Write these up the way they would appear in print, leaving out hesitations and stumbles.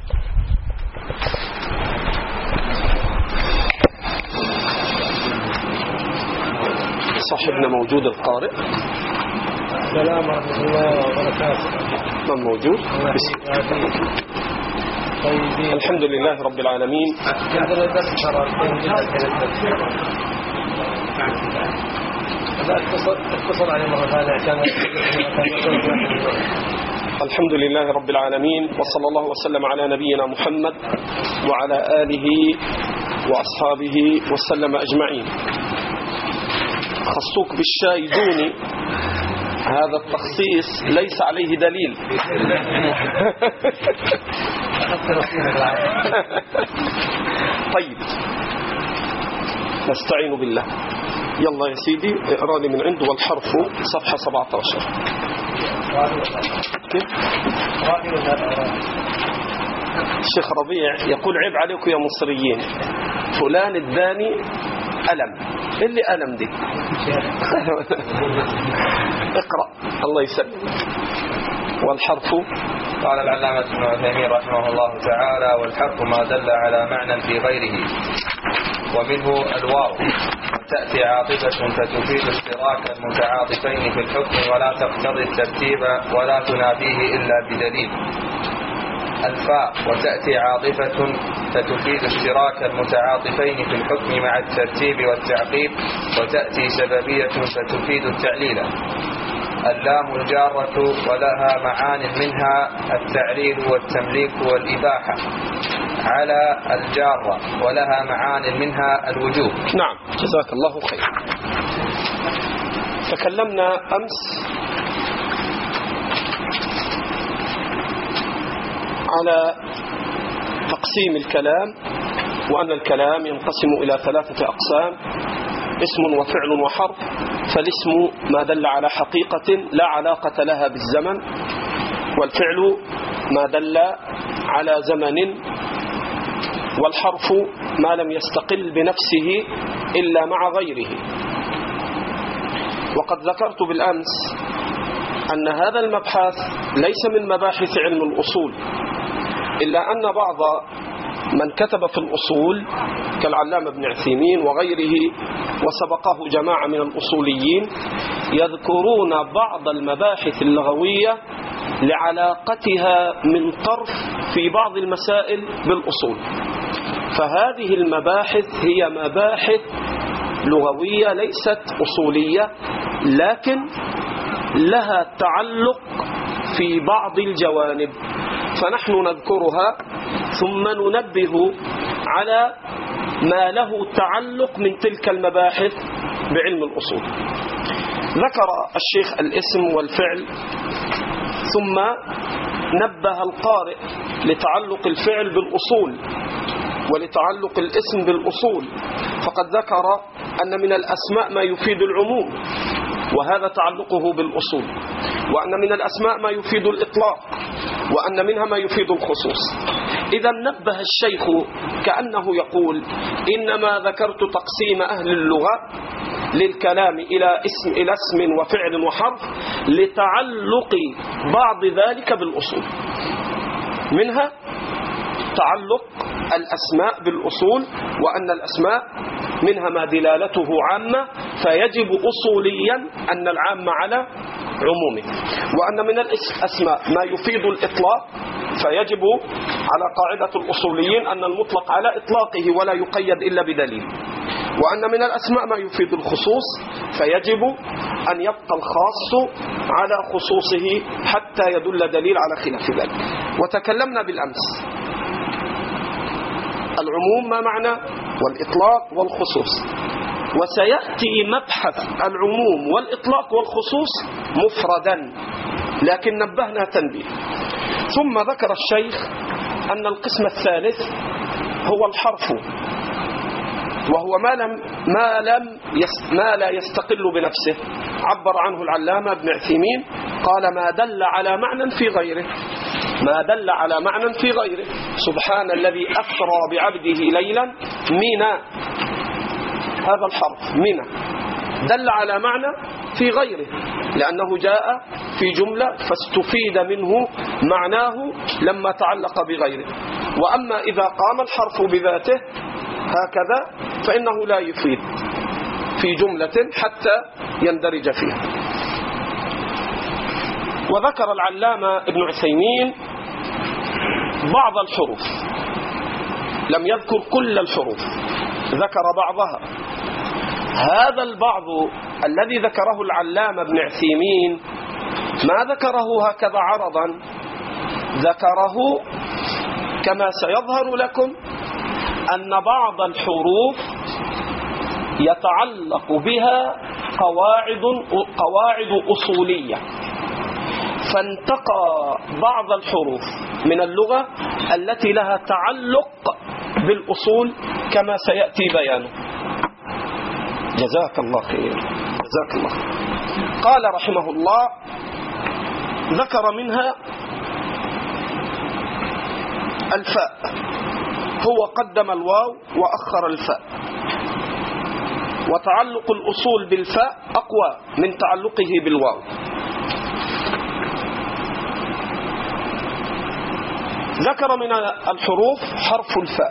صاحبنا موجود القارئ. السلام ورحمة الله وبركاته. من موجود؟ الحمد لله رب العالمين. الحمد لله رب العالمين، وصلى الله وسلم على نبينا محمد وعلى آله وأصحابه وسلم أجمعين. خصوك بالشاي دوني، هذا التخصيص ليس عليه دليل. طيب نستعين بالله. يلا يا سيدي اقرأ لي من عنده. والحرف صفحة 17. الشيخ ربيع يقول عيب عليكم يا مصريين، فلان الداني ألم. اللي ألم دي اقرأ الله يسلم. والحرف قال العلامة ابن عثيمين رحمه الله تعالى: والحرف ما دل على معنى في غيره، ومنه الواو، تأتي عاطفة فتفيد اشتراك المتعاطفين في الحكم ولا تقتضي الترتيب ولا تنافيه إلا بدليل. الفاء، وتأتي عاطفة فتفيد اشتراك المتعاطفين في الحكم مع الترتيب والتعقيب وتأتي سببية فتفيد التعليل. اللام الجارة ولها معان منها التعليل والتمليك والإباحة على الجارة ولها معان منها الوجوب. نعم جزاك الله خير. تكلمنا أمس على تقسيم الكلام، وأن الكلام ينقسم إلى 3 أقسام: اسم وفعل وحرف. فالاسم ما دل على حقيقة لا علاقة لها بالزمن، والفعل ما دل على زمن، والحرف ما لم يستقل بنفسه إلا مع غيره. وقد ذكرت بالأمس أن هذا المبحث ليس من مباحث علم الأصول، إلا أن بعض من كتب في الأصول كالعلامة ابن عثيمين وغيره وسبقه جماعة من الأصوليين يذكرون بعض المباحث اللغوية لعلاقتها من طرف في بعض المسائل بالأصول. فهذه المباحث هي مباحث لغوية ليست أصولية، لكن لها تعلق في بعض الجوانب، فنحن نذكرها ثم ننبه على ما له تعلق من تلك المباحث بعلم الأصول. ذكر الشيخ الاسم والفعل، ثم نبه القارئ لتعلق الفعل بالأصول ولتعلق الاسم بالأصول، فقد ذكر أن من الأسماء ما يفيد العموم وهذا تعلقه بالأصول، وأن من الأسماء ما يفيد الإطلاق، وأن منها ما يفيد الخصوص. إذا نبه الشيخ كأنه يقول: إنما ذكرت تقسيم أهل اللغة للكلام إلى اسم وفعل وحرف لتعلق بعض ذلك بالأصول، منها تعلق الأسماء بالأصول، وأن الأسماء منها ما دلالته عامة فيجب أصوليا أن العام على عمومه، وأن من الأسماء ما يفيد الإطلاق فيجب على قاعدة الأصوليين أن المطلق على إطلاقه ولا يقيد إلا بدليل، وأن من الأسماء ما يفيد الخصوص فيجب أن يبقى الخاص على خصوصه حتى يدل دليل على خلاف ذلك. وتكلمنا بالأمس العموم ما معنى والإطلاق والخصوص، وسيأتي مبحث العموم والإطلاق والخصوص مفردا، لكن نبهنا تنبيه. ثم ذكر الشيخ أن القسم الثالث هو الحرف، وهو ما لا يستقل بنفسه. عبر عنه العلامة ابن عثيمين قال: ما دل على معنى في غيره، ما دل على معنى في غيره. سبحان الذي أسرى بعبده ليلا من هذا الحرف من دل على معنى في غيره، لأنه جاء في جملة فاستفيد منه معناه لما تعلق بغيره. وأما إذا قام الحرف بذاته هكذا فإنه لا يفيد في جملة حتى يندرج فيها. وذكر العلامة ابن عثيمين بعض الحروف، لم يذكر كل الحروف، ذكر بعضها. هذا البعض الذي ذكره العلامة ابن عثيمين ما ذكره هكذا عرضا، ذكره كما سيظهر لكم أن بعض الحروف يتعلق بها قواعد أصولية، فانتقى بعض الحروف من اللغة التي لها تعلق بالأصول كما سيأتي بيانه. جزاك الله خير، جزاك الله خير. قال رحمه الله: ذكر منها الفاء، هو قدم الواو وأخر الفاء، وتعلق الأصول بالفاء أقوى من تعلقه بالواو. ذكر من الحروف حرف الفاء،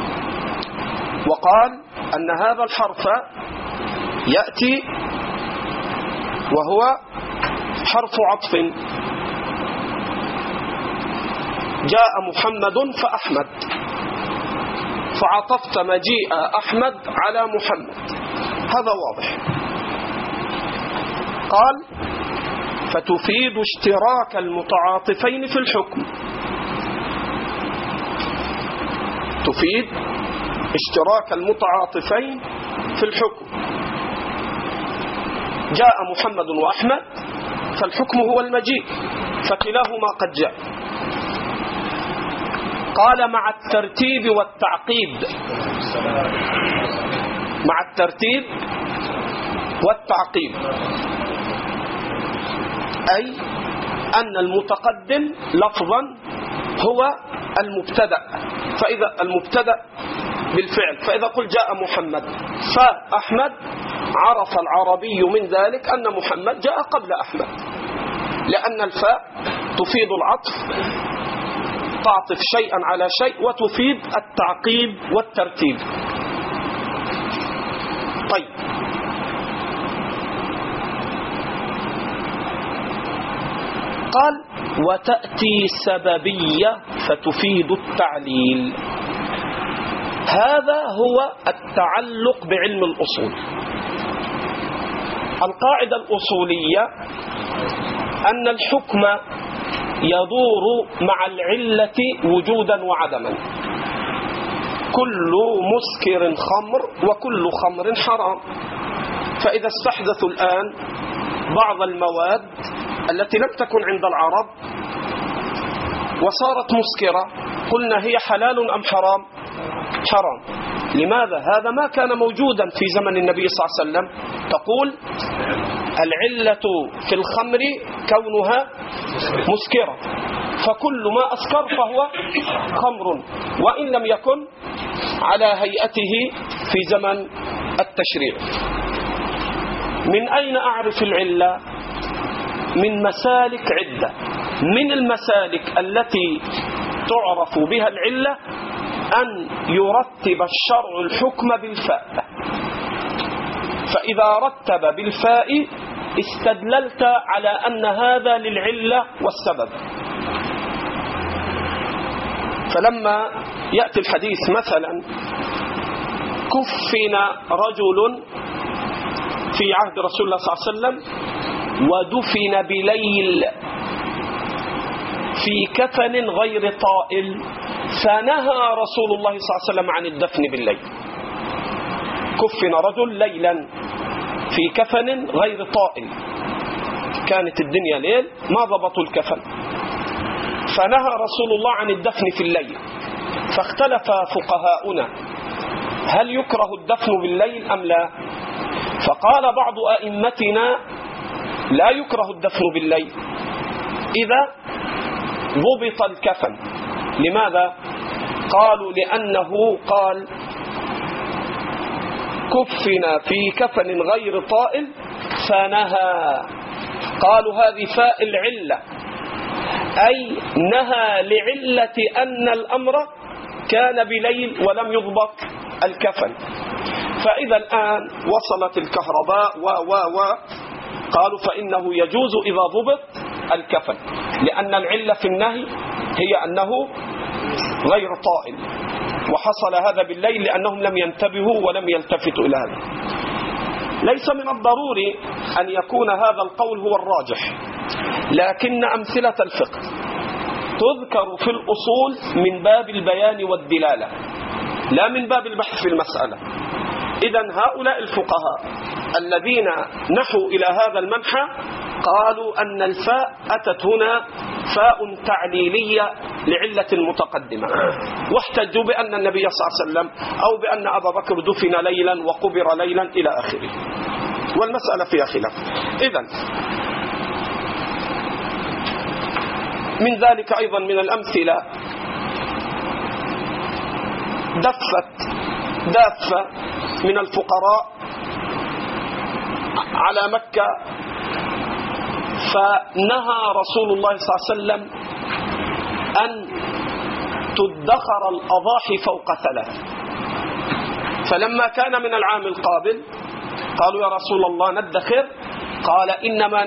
وقال أن هذا الحرف يأتي وهو حرف عطف. جاء محمد فأحمد، فعطفت مجيء أحمد على محمد، هذا واضح. قال: فتفيد اشتراك المتعاطفين في الحكم، تفيد اشتراك المتعاطفين في الحكم. جاء محمد وأحمد فالحكم هو المجيء، فكلاهما قد جاء. قال: مع الترتيب والتعقيب، مع الترتيب والتعقيب، أي أن المتقدم لفظا هو المبتدأ، فإذا المبتدأ بالفعل، فإذا قل جاء محمد فأحمد، عرف العربي من ذلك أن محمد جاء قبل أحمد، لأن الفاء تفيد العطف، تعطف شيئا على شيء، وتفيد التعقيب والترتيب. طيب، قال: وتأتي سببية فتفيد التعليل. هذا هو التعلق بعلم الأصول. القاعدة الأصولية أن الحكم يدور مع العلة وجودا وعدما. كل مسكر خمر وكل خمر حرام. فإذا استحدثوا الآن بعض المواد التي لم تكن عند العرب وصارت مسكرة، قلنا هي حلال أم حرام؟ حرام. لماذا؟ هذا ما كان موجودا في زمن النبي صلى الله عليه وسلم. تقول العلة في الخمر كونها مسكرة، فكل ما أسكر فهو خمر، وإن لم يكن على هيئته في زمن التشريع. من أين أعرف العلة؟ من مسالك عدة. من المسالك التي تعرف بها العلة أن يرتب الشرع الحكم بالفاء، فإذا رتب بالفاء استدللت على أن هذا للعلة والسبب. فلما يأتي الحديث مثلا: كفن رجل في عهد رسول الله صلى الله عليه وسلم ودفن بليل في كفن غير طائل، فنهى رسول الله صلى الله عليه وسلم عن الدفن بالليل. كفن رجل ليلا في كفن غير طائل، كانت الدنيا ليل ما ضبطوا الكفن، فنهى رسول الله عن الدفن في الليل. فاختلف فقهاؤنا هل يكره الدفن بالليل أم لا؟ فقال بعض أئمتنا لا يكره الدفن بالليل إذا ضبط الكفن. لماذا؟ قالوا لأنه قال كفن في كفن غير طائل فنهى. قالوا هذه فاء العلة، أي نهى لعلة أن الأمر كان بليل ولم يضبط الكفن. فإذا الآن وصلت الكهرباء قالوا فإنه يجوز إذا ضبط الكفن، لأن العلة في النهي هي أنه غير طائل، وحصل هذا بالليل لأنهم لم ينتبهوا ولم يلتفتوا إلى هذا. ليس من الضروري أن يكون هذا القول هو الراجح، لكن أمثلة الفقه تذكر في الأصول من باب البيان والدلالة لا من باب البحث في المسألة. إذن هؤلاء الفقهاء الذين نحوا إلى هذا المنحى قالوا أن الفاء أتت هنا فاء تعليلية لعلة متقدمة، واحتجوا بأن النبي صلى الله عليه وسلم أو بأن أبا بكر دفن ليلا وقبر ليلا إلى آخره، والمسألة فيها خلاف. إذن من ذلك أيضا من الأمثلة دافة من الفقراء على مكة، فنهى رسول الله صلى الله عليه وسلم أن تدخر الأضاحي فوق 3. فلما كان من العام القابل قالوا يا رسول الله ندخر، قال إنما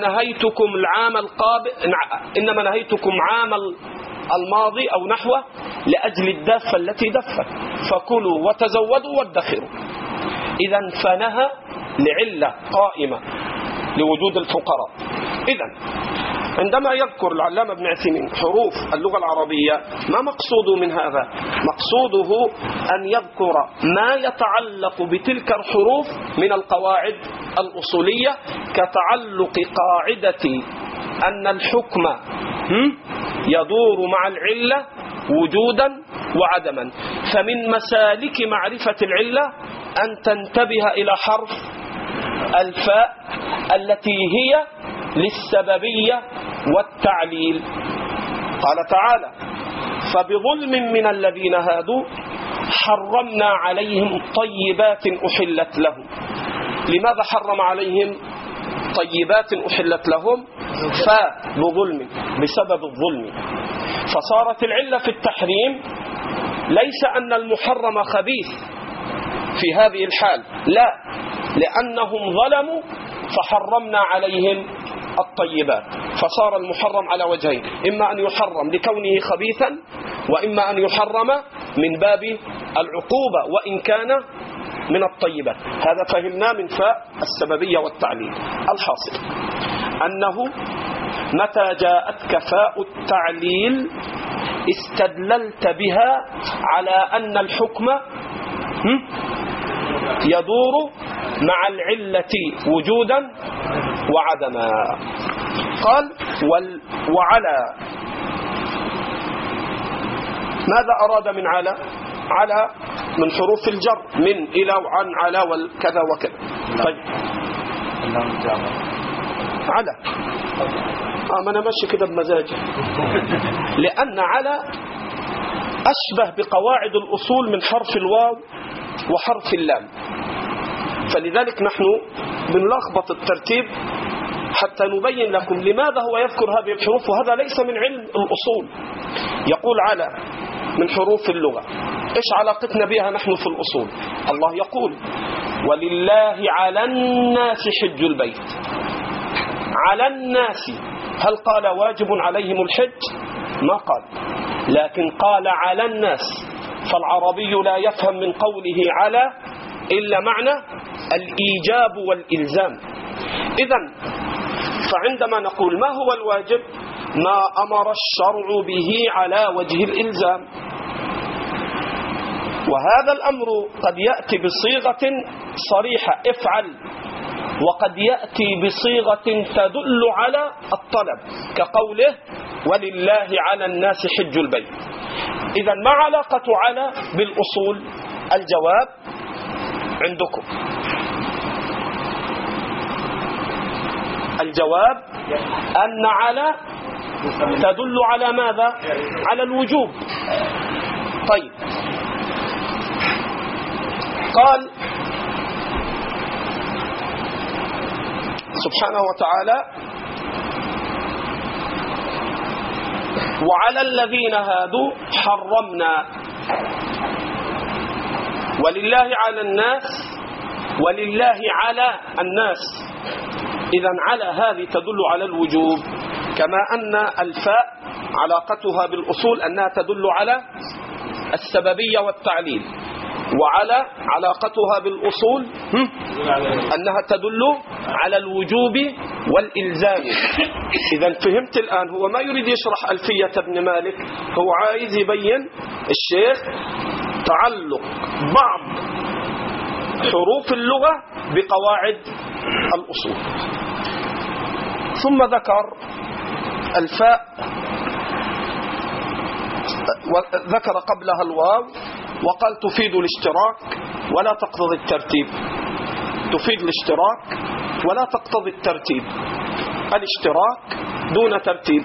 نهيتكم عام الماضي أو نحوه لأجل الدافة التي دفت، فكلوا وتزودوا وادخروا. إذن فنهى لعلة قائمة لوجود الفقراء. إذن عندما يذكر العلامة ابن عثيمين حروف اللغة العربية ما مقصوده من هذا؟ مقصوده أن يذكر ما يتعلق بتلك الحروف من القواعد الأصولية، كتعلق قاعدة أن الحكم يدور مع العلة وجودا وعدما. فمن مسالك معرفة العلة أن تنتبه إلى حرف الفاء التي هي للسببية والتعليل. قال تعالى فبظلم من الذين هادوا حرمنا عليهم طيبات أحلت لهم. لماذا حرم عليهم طيبات أحلت لهم؟ فبظلم، بسبب الظلم. فصارت العلة في التحريم ليس أن المحرم خبيث في هذه الحال، لا، لأنهم ظلموا فحرمنا عليهم الطيبات. فصار المحرم على وجهين، إما أن يحرم لكونه خبيثا، وإما أن يحرم من باب العقوبة وإن كان من الطيبات. هذا فهمنا من فاء السببية والتعليل. الحاصل أنه متى جاءتك فاء التعليل استدللت بها على أن الحكم يدور مع العلة وجودا وعدما. قال وعلى، ماذا أراد من على؟ على من حروف الجر، من إلى وعن على والكذا وكذا. طيب على ما أنا ماشي كده بمزاجي، لأن على أشبه بقواعد الأصول من حرف الواو وحرف اللام، فلذلك نحن بنلخبط الترتيب حتى نبين لكم لماذا هو يذكر هذه الحروف، وهذا ليس من علم الأصول. يقول على من حروف اللغة، إيش علاقتنا بها نحن في الأصول؟ الله يقول ولله على الناس حج البيت. على الناس، هل قال واجب عليهم الحج؟ ما قال، لكن قال على الناس. فالعربي لا يفهم من قوله على إلا معنى الإيجاب والإلزام. إذن فعندما نقول ما هو الواجب؟ ما أمر الشرع به على وجه الإلزام. وهذا الأمر قد يأتي بصيغة صريحة افعل، وقد يأتي بصيغة تدل على الطلب كقوله ولله على الناس حج البيت. إذن ما علاقة على بالأصول؟ الجواب عندكم. الجواب أن على تدل على ماذا؟ على الوجوب. طيب قال سبحانه وتعالى وعلى الذين هادوا حرمنا، ولله على الناس، ولله على الناس. إذن على هذه تدل على الوجوب، كما أن الفاء علاقتها بالأصول أنها تدل على السببية والتعليل، وعلى علاقتها بالأصول أنها تدل على الوجوب والإلزام. إذن فهمت الآن، هو ما يريد يشرح ألفية ابن مالك، هو عايز يبين الشيخ تعلق بعض حروف اللغة بقواعد الأصول. ثم ذكر الفاء، وذكر قبلها الواو، وقال تفيد الاشتراك ولا تقتضي الترتيب. تفيد الاشتراك ولا تقتضي الترتيب، الاشتراك دون ترتيب.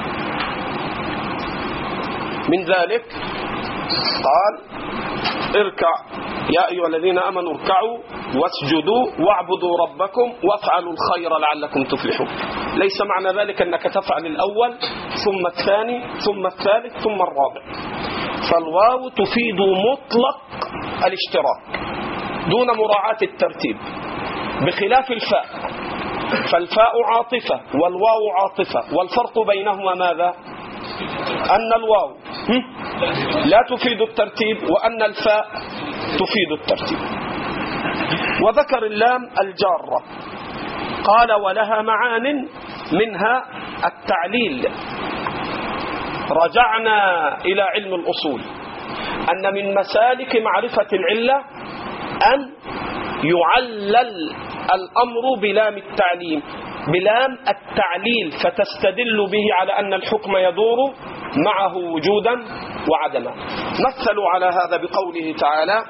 من ذلك قال اركع يا أيها الذين آمنوا اركعوا واسجدوا واعبدوا ربكم وافعلوا الخير لعلكم تفلحون. ليس معنى ذلك أنك تفعل الأول ثم الثاني ثم الثالث ثم الرابع. فالواو تفيد مطلق الاشتراك دون مراعاة الترتيب، بخلاف الفاء، فالفاء عاطفة والواو عاطفة، والفرق بينهما ماذا؟ أن الواو لا تفيد الترتيب وأن الفاء تفيد الترتيب. وذكر اللام الجارة، قال ولها معان منها التعليل. رجعنا إلى علم الأصول أن من مسالك معرفة العلة أن يعلل الأمر بلام التعليم، بلام التعليل، فتستدل به على أن الحكم يدور معه وجودا وعدما. مثلوا على هذا بقوله تعالى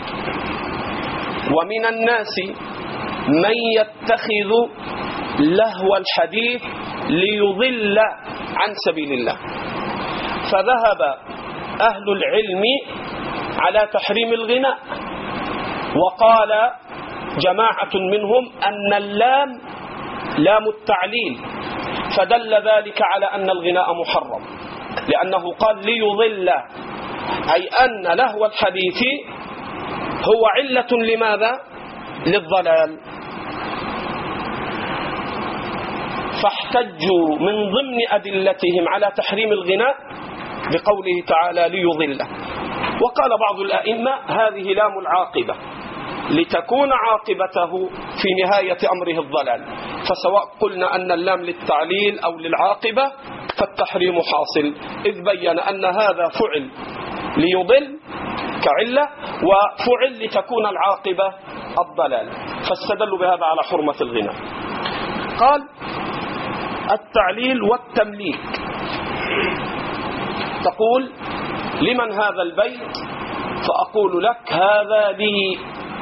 ومن الناس من يتخذ لهو الحديث ليضل عن سبيل الله. فذهب أهل العلم على تحريم الغناء، وقال جماعة منهم أن اللام لام التعليل، فدل ذلك على أن الغناء محرم، لأنه قال ليضل، أي أن لهو الحديث هو علة لماذا؟ للضلال. فاحتجوا من ضمن أدلتهم على تحريم الغناء بقوله تعالى ليضل. وقال بعض الأئمة هذه لام العاقبة لتكون عاقبته في نهاية أمره الضلال، فسواء قلنا أن اللام للتعليل أو للعاقبة فالتحريم حاصل، إذ بين أن هذا فعل ليضل كعلة، وفعل لتكون العاقبة الضلال، فاستدلوا بهذا على حرمة الغناء. قال التعليل والتمليك. تقول لمن هذا البيت؟ فأقول لك هذا لي،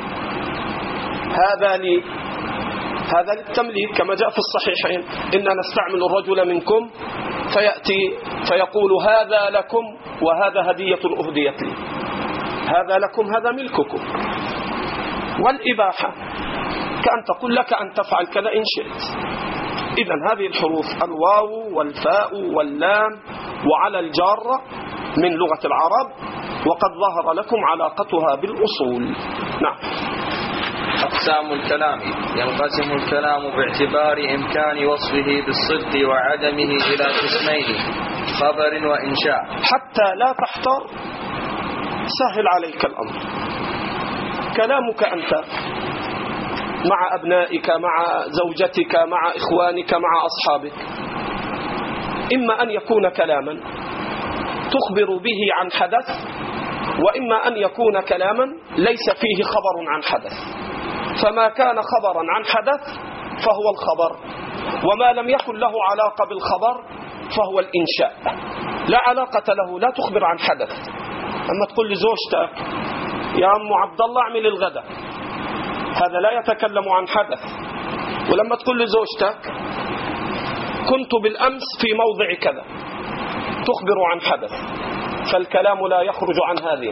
هذا لي، هذا للتمليك، كما جاء في الصحيحين إننا نستعمل الرجل منكم فيأتي فيقول هذا لكم وهذا هدية أهديت لي، هذا لكم هذا ملككم. والإباحة كأن تقول لك أن تفعل كذا إن شئت. إذن هذه الحروف الواو والفاء واللام وعلى الجارة من لغة العرب، وقد ظهر لكم علاقتها بالأصول. نعم. أقسام الكلام: ينقسم الكلام باعتبار إمكان وصفه بالصدق وعدمه إلى قسمين: خبر وإنشاء. حتى لا تحتار سهل عليك الأمر. كلامك أنت مع أبنائك، مع زوجتك، مع إخوانك، مع أصحابك، إما أن يكون كلاما تخبر به عن حدث، وإما أن يكون كلاما ليس فيه خبر عن حدث. فما كان خبرا عن حدث فهو الخبر، وما لم يكن له علاقة بالخبر فهو الإنشاء، لا علاقة له، لا تخبر عن حدث. أما تقول لزوجتك يا أم عبد الله اعمل الغداء، هذا لا يتكلم عن حدث. ولما تقول لزوجتك كنت بالأمس في موضع كذا، تخبر عن حدث، فالكلام لا يخرج عن هذه.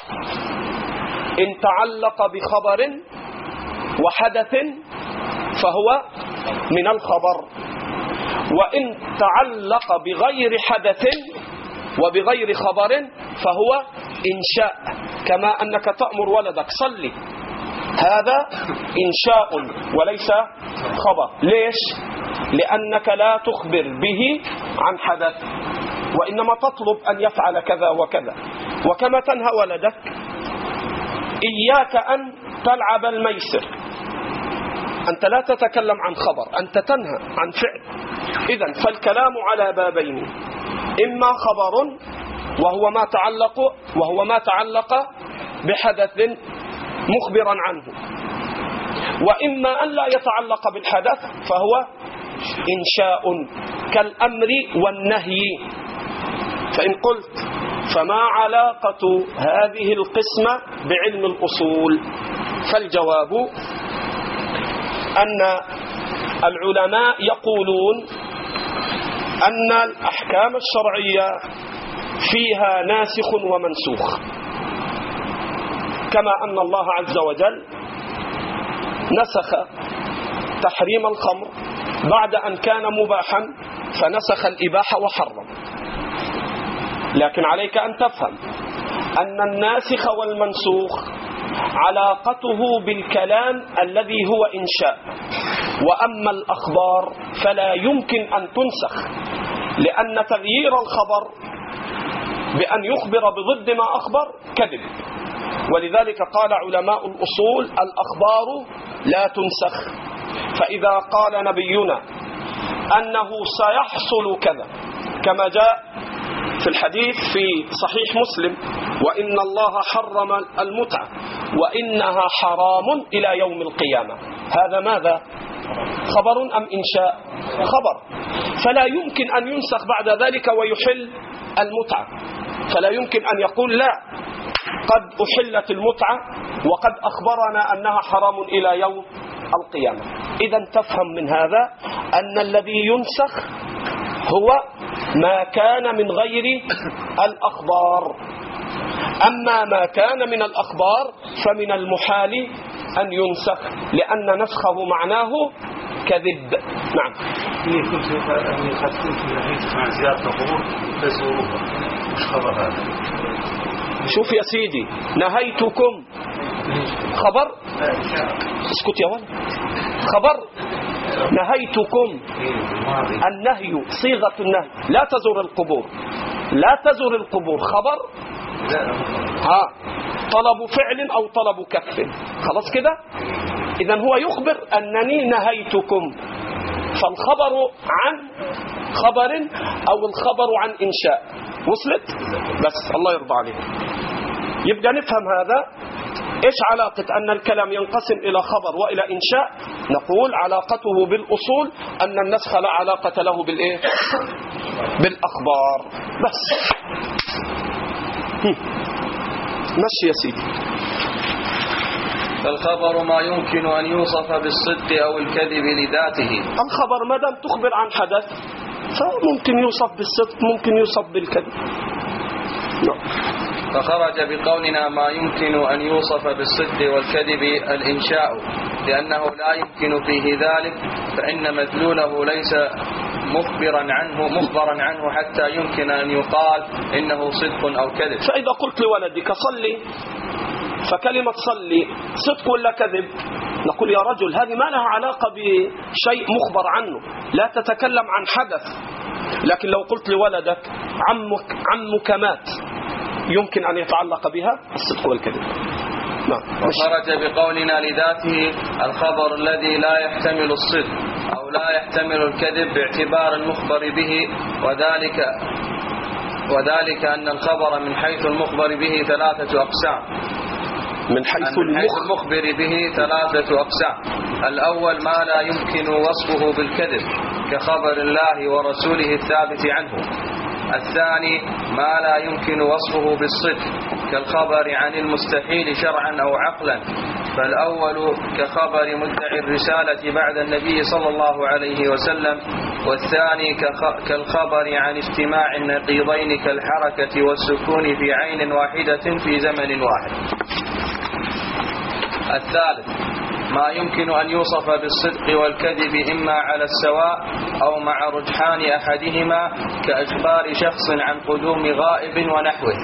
إن تعلق بخبر وحدث فهو من الخبر، وإن تعلق بغير حدث وبغير خبر فهو إنشاء، كما أنك تأمر ولدك صلي، هذا إنشاء وليس خبر. ليش؟ لأنك لا تخبر به عن حدث، وإنما تطلب أن يفعل كذا وكذا. وكما تنهى ولدك إياك أن تلعب الميسر، أنت لا تتكلم عن خبر، أنت تنهى عن فعل. إذن فالكلام على بابين، إما خبر وهو ما تعلق بحدث مخبرا عنه، وإما أن لا يتعلق بالحدث فهو إنشاء كالأمر والنهي. فإن قلت فما علاقة هذه القسمة بعلم الأصول؟ فالجواب أن العلماء يقولون أن الأحكام الشرعية فيها ناسخ ومنسوخ، كما أن الله عز وجل نسخ تحريم الخمر بعد أن كان مباحا، فنسخ الإباحة وحرم. لكن عليك أن تفهم أن الناسخ والمنسوخ علاقته بالكلام الذي هو إنشاء، وأما الأخبار فلا يمكن أن تنسخ، لأن تغيير الخبر بأن يخبر بضد ما أخبر كذب. ولذلك قال علماء الأصول الأخبار لا تنسخ. فإذا قال نبينا أنه سيحصل كذا، كما جاء في الحديث في صحيح مسلم: وإن الله حرم المتعة وإنها حرام إلى يوم القيامة، هذا ماذا؟ خبر أم إنشاء؟ خبر. فلا يمكن أن ينسخ بعد ذلك ويحل المتعة، فلا يمكن أن يقول لا، قد أحلت المتعة وقد أخبرنا أنها حرام إلى يوم القيامة. إذن تفهم من هذا أن الذي ينسخ هو ما كان من غير الأخبار، أما ما كان من الأخبار فمن المحال أن ينسخ، لأن نسخه معناه كذب. نعم. شوف يا سيدي، نهيتكم خبر، اسكت يا ولد، خبر نهيتكم. النهي صيغة النهي، لا تزور القبور، لا تزور القبور، خبر طلب فعل أو طلب كف، خلاص كده. إذن هو يخبر أنني نهيتكم، فالخبر عن خبر أو الخبر عن إنشاء. وصلت؟ بس الله يرضى عليك. يبقى نفهم هذا. إيش علاقة أن الكلام ينقسم إلى خبر وإلى إنشاء؟ نقول علاقته بالأصول أن النسخ لا علاقة له بالإيه؟ بالأخبار. بس مشي يا سيدي. فالخبر ما يمكن أن يوصف بالصدق أو الكذب لذاته. الخبر ما دام تخبر عن حدث فممكن يوصف بالصدق، ممكن يوصف بالكذب. فخرج بقولنا ما يمكن أن يوصف بالصدق والكذب الإنشاء، لأنه لا يمكن فيه ذلك، فإن مدلوله ليس مخبرا عنه حتى يمكن أن يقال إنه صدق أو كذب. فإذا قلت لولدك صلي، فكلمة صلي صدق ولا كذب؟ نقول يا رجل هذه ما لها علاقة بشيء مخبر عنه، لا تتكلم عن حدث. لكن لو قلت لولدك عمك مات، يمكن أن يتعلق بها الصدق والكذب. وخرج بقولنا لذاته الخبر الذي لا يحتمل الصدق أو لا يحتمل الكذب باعتبار المخبر به، وذلك أن الخبر من حيث المخبر به ثلاثة أقسام. من حيث المخبر به ثلاثة أقسام. الأول ما لا يمكن وصفه بالكذب كخبر الله ورسوله الثابت عنه. الثاني ما لا يمكن وصفه بالصدق كالخبر عن المستحيل شرعا أو عقلا، فالأول كخبر مدعي الرسالة بعد النبي صلى الله عليه وسلم، والثاني كالخبر عن اجتماع النقيضين كالحركة والسكون في عين واحدة في زمن واحد. الثالث ما يمكن أن يوصف بالصدق والكذب إما على السواء أو مع رجحان أحدهما كإخبار شخص عن قدوم غائب ونحوه.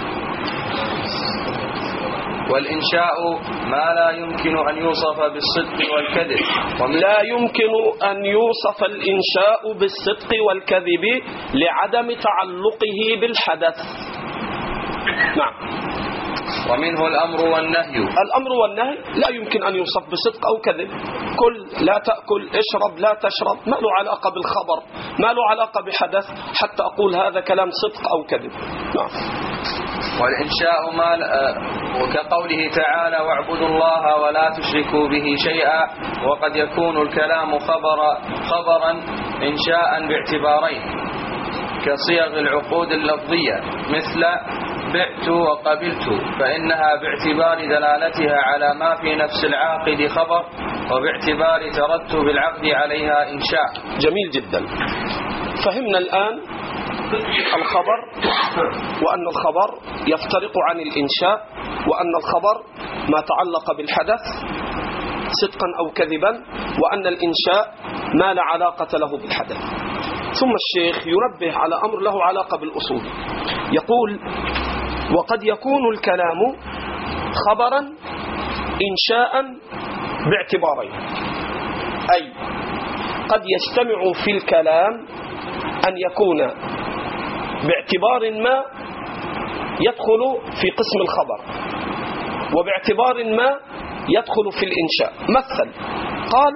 والإنشاء ما لا يمكن أن يوصف بالصدق والكذب. لا يمكن أن يوصف الإنشاء بالصدق والكذب لعدم تعلقه بالحدث. نعم. ومنه الأمر والنهي. الأمر والنهي لا يمكن أن يوصف بصدق أو كذب. كل، لا تأكل، اشرب، لا تشرب، ما له علاقة بالخبر، ما له علاقة بحدث حتى أقول هذا كلام صدق أو كذب. نعم. والإنشاء وكقوله تعالى واعبدوا الله ولا تشركوا به شيئا. وقد يكون الكلام خبرا إنشاء باعتبارين كصيغ العقود اللفظية مثل بعت وقبلت، فإنها باعتبار دلالتها على ما في نفس العاقد خبر، وباعتبار ترتب العقد عليها إنشاء. جميل جدا. فهمنا الآن الخبر، وأن الخبر يفترق عن الإنشاء، وأن الخبر ما تعلق بالحدث صدقا أو كذبا، وأن الإنشاء ما لا علاقة له بالحدث. ثم الشيخ ينبه على أمر له علاقة بالأصول، يقول وقد يكون الكلام خبرا إنشاء باعتبارين، أي قد يجتمع في الكلام أن يكون باعتبار ما يدخل في قسم الخبر، وباعتبار ما يدخل في الإنشاء. مثل قال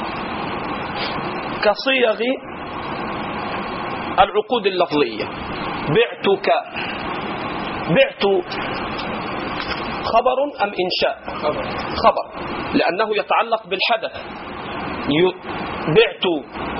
كصيغ العقود اللفظية، بعتك، بعت خبر أم إنشاء؟ خبر، لأنه يتعلق بالحدث. بعت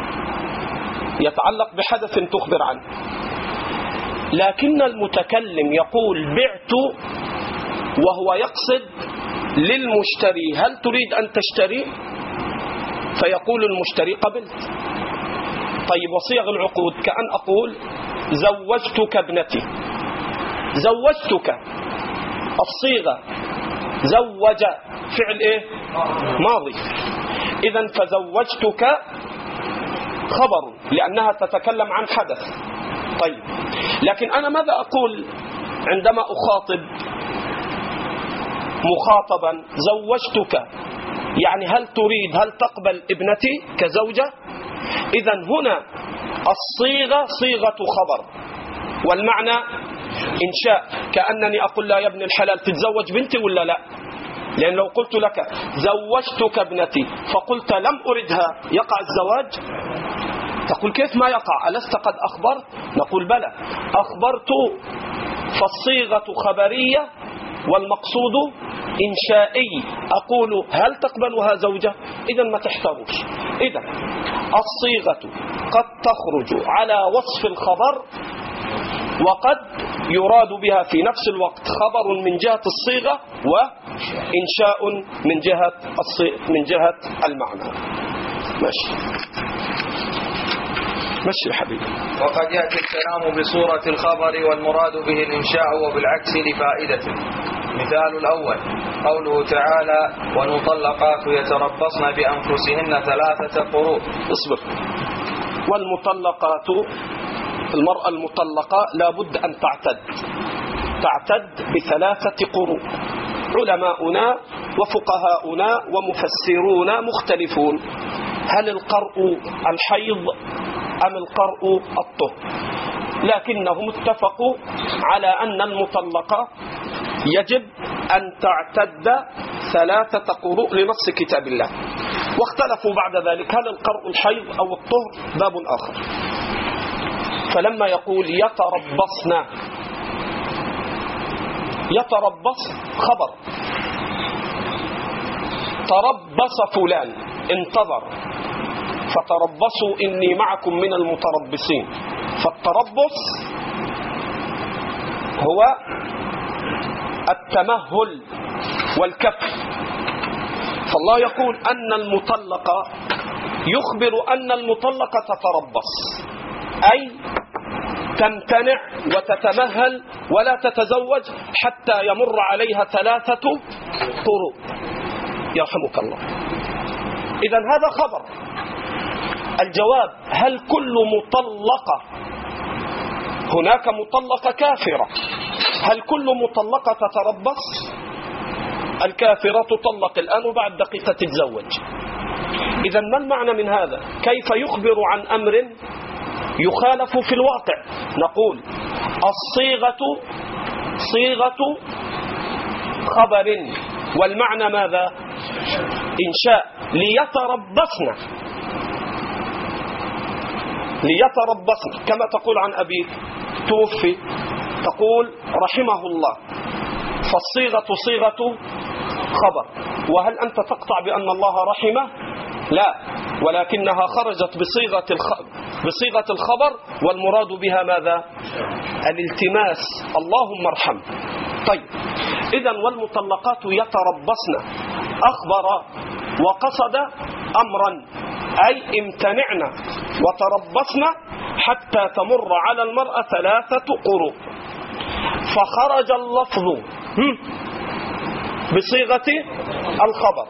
يتعلق بحدث تخبر عنه، لكن المتكلم يقول بعت وهو يقصد للمشتري هل تريد أن تشتري؟ فيقول المشتري قبلت. طيب وصيغ العقود كأن أقول زوجتك ابنتي، زوجتك الصيغة زوج فعل إيه؟ ماضي. إذن فزوجتك خبر لأنها تتكلم عن حدث. طيب لكن أنا ماذا أقول عندما أخاطب مخاطبا زوجتك؟ يعني هل تريد، هل تقبل ابنتي كزوجة؟ إذن هنا الصيغة صيغة خبر والمعنى إنشاء، كأنني أقول لا يا ابن الحلال تتزوج بنتي ولا لا؟ لأن لو قلت لك زوجتك ابنتي فقلت لم أردها يقع الزواج؟ تقول كيف ما يقع؟ ألست قد أخبرت؟ نقول بلى أخبرت، فالصيغة خبرية والمقصود إنشائي. أقول هل تقبلها زوجة؟ إذن ما تحتاروش. إذن الصيغة قد تخرج على وصف الخبر، وقد يراد بها في نفس الوقت خبر من جهة الصيغة وإنشاء من جهة المعنى. ماشي يا حبيبي. وقد يأتي الكلام بصورة الخبر والمراد به الإنشاء وبالعكس لفائدة. مثال الأول قوله تعالى والمطلقات يتربصن بأنفسهن 3 قروء. اصبر. والمطلقات، المرأة المطلقة لابد أن تعتد ب3 قروء. علماؤنا وفقهاؤنا ومفسرون مختلفون، هل القرء الحيض أم القرء الطهر؟ لكنهم اتفقوا على أن المطلقة يجب أن تعتد 3 قروء لنص كتاب الله، واختلفوا بعد ذلك هل القرء الحيض أو الطهر باب آخر. فلما يقول يتربص خبر، تربص فلان انتظر، فتربصوا إني معكم من المتربصين. فالتربص هو التمهل والكف. فالله يقول أن المطلقة، يخبر أن المطلقة تتربص، أي تمتنع وتتمهل ولا تتزوج حتى يمر عليها 3 قروء. يرحمك الله. إذن هذا خبر. الجواب: هل كل مطلقة، هناك مطلقة كافرة، هل كل مطلقة تتربص؟ الكافرة تطلق الآن وبعد دقيقة تتزوج. إذن ما المعنى من هذا؟ كيف يخبر عن أمر يخالف في الواقع؟ نقول الصيغة صيغة خبر، والمعنى ماذا؟ إنشاء. ليتربصن كما تقول عن أبي توفي، تقول رحمه الله، فالصيغة صيغة خبر. وهل أنت تقطع بأن الله رحمه؟ لا، ولكنها خرجت بصيغة الخبر، والمراد بها ماذا؟ الالتماس، اللهم ارحم. طيب، إذن والمطلقات يتربصن، أخبر وقصد أمرا، أي امتنعنا وتربصن حتى تمر على المرأة 3 قروء، فخرج اللفظ بصيغة الخبر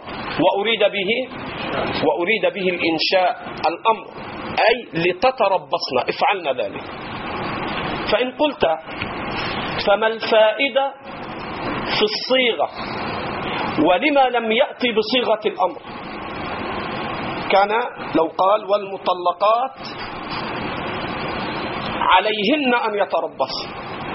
وأريد به الإنشاء، الأمر، أي لتتربصن، افعلن ذلك. فإن قلت فما الفائدة في الصيغة ولما لم يأتي بصيغة الأمر؟ كان لو قال والمطلقات عليهن أن يتربصن،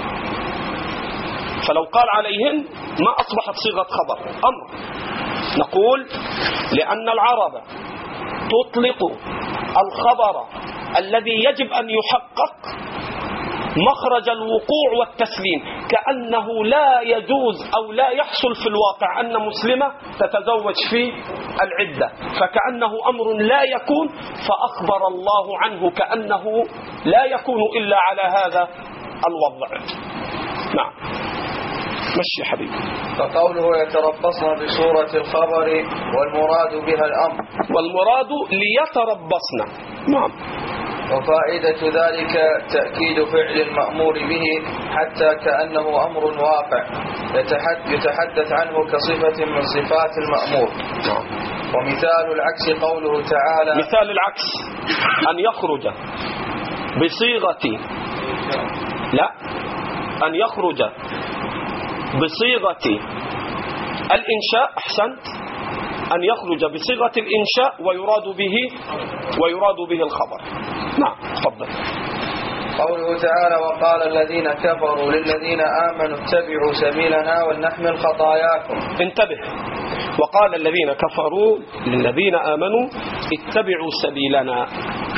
فلو قال عليهن ما أصبحت صيغة خبر، أمر. نقول لأن العرب تطلق الخبر الذي يجب أن يحقق مخرج الوقوع والتسليم، كأنه لا يجوز أو لا يحصل في الواقع أن مسلمة تتزوج في العدة، فكأنه أمر لا يكون، فأخبر الله عنه كأنه لا يكون إلا على هذا الوضع. نعم، مشي حبيبي. فقوله يتربصن بصورة الخبر والمراد بها الأمر، والمراد ليتربصن. نعم. وفائدة ذلك تأكيد فعل المأمور به حتى كأنه أمر واقع يتحدث عنه كصفة من صفات المأمور. ومثال العكس قوله تعالى، مثال العكس أن يخرج بصيغة، لا، أن يخرج بصيغة الإنشاء، أحسنت، أن يخرج بصيغة الإنشاء ويراد به الخبر. نعم، تفضل. قوله تعالى وقال الذين كفروا للذين آمنوا اتبعوا سبيلنا ولنحمل خطاياكم. انتبه، وقال الذين كفروا للذين آمنوا اتبعوا سبيلنا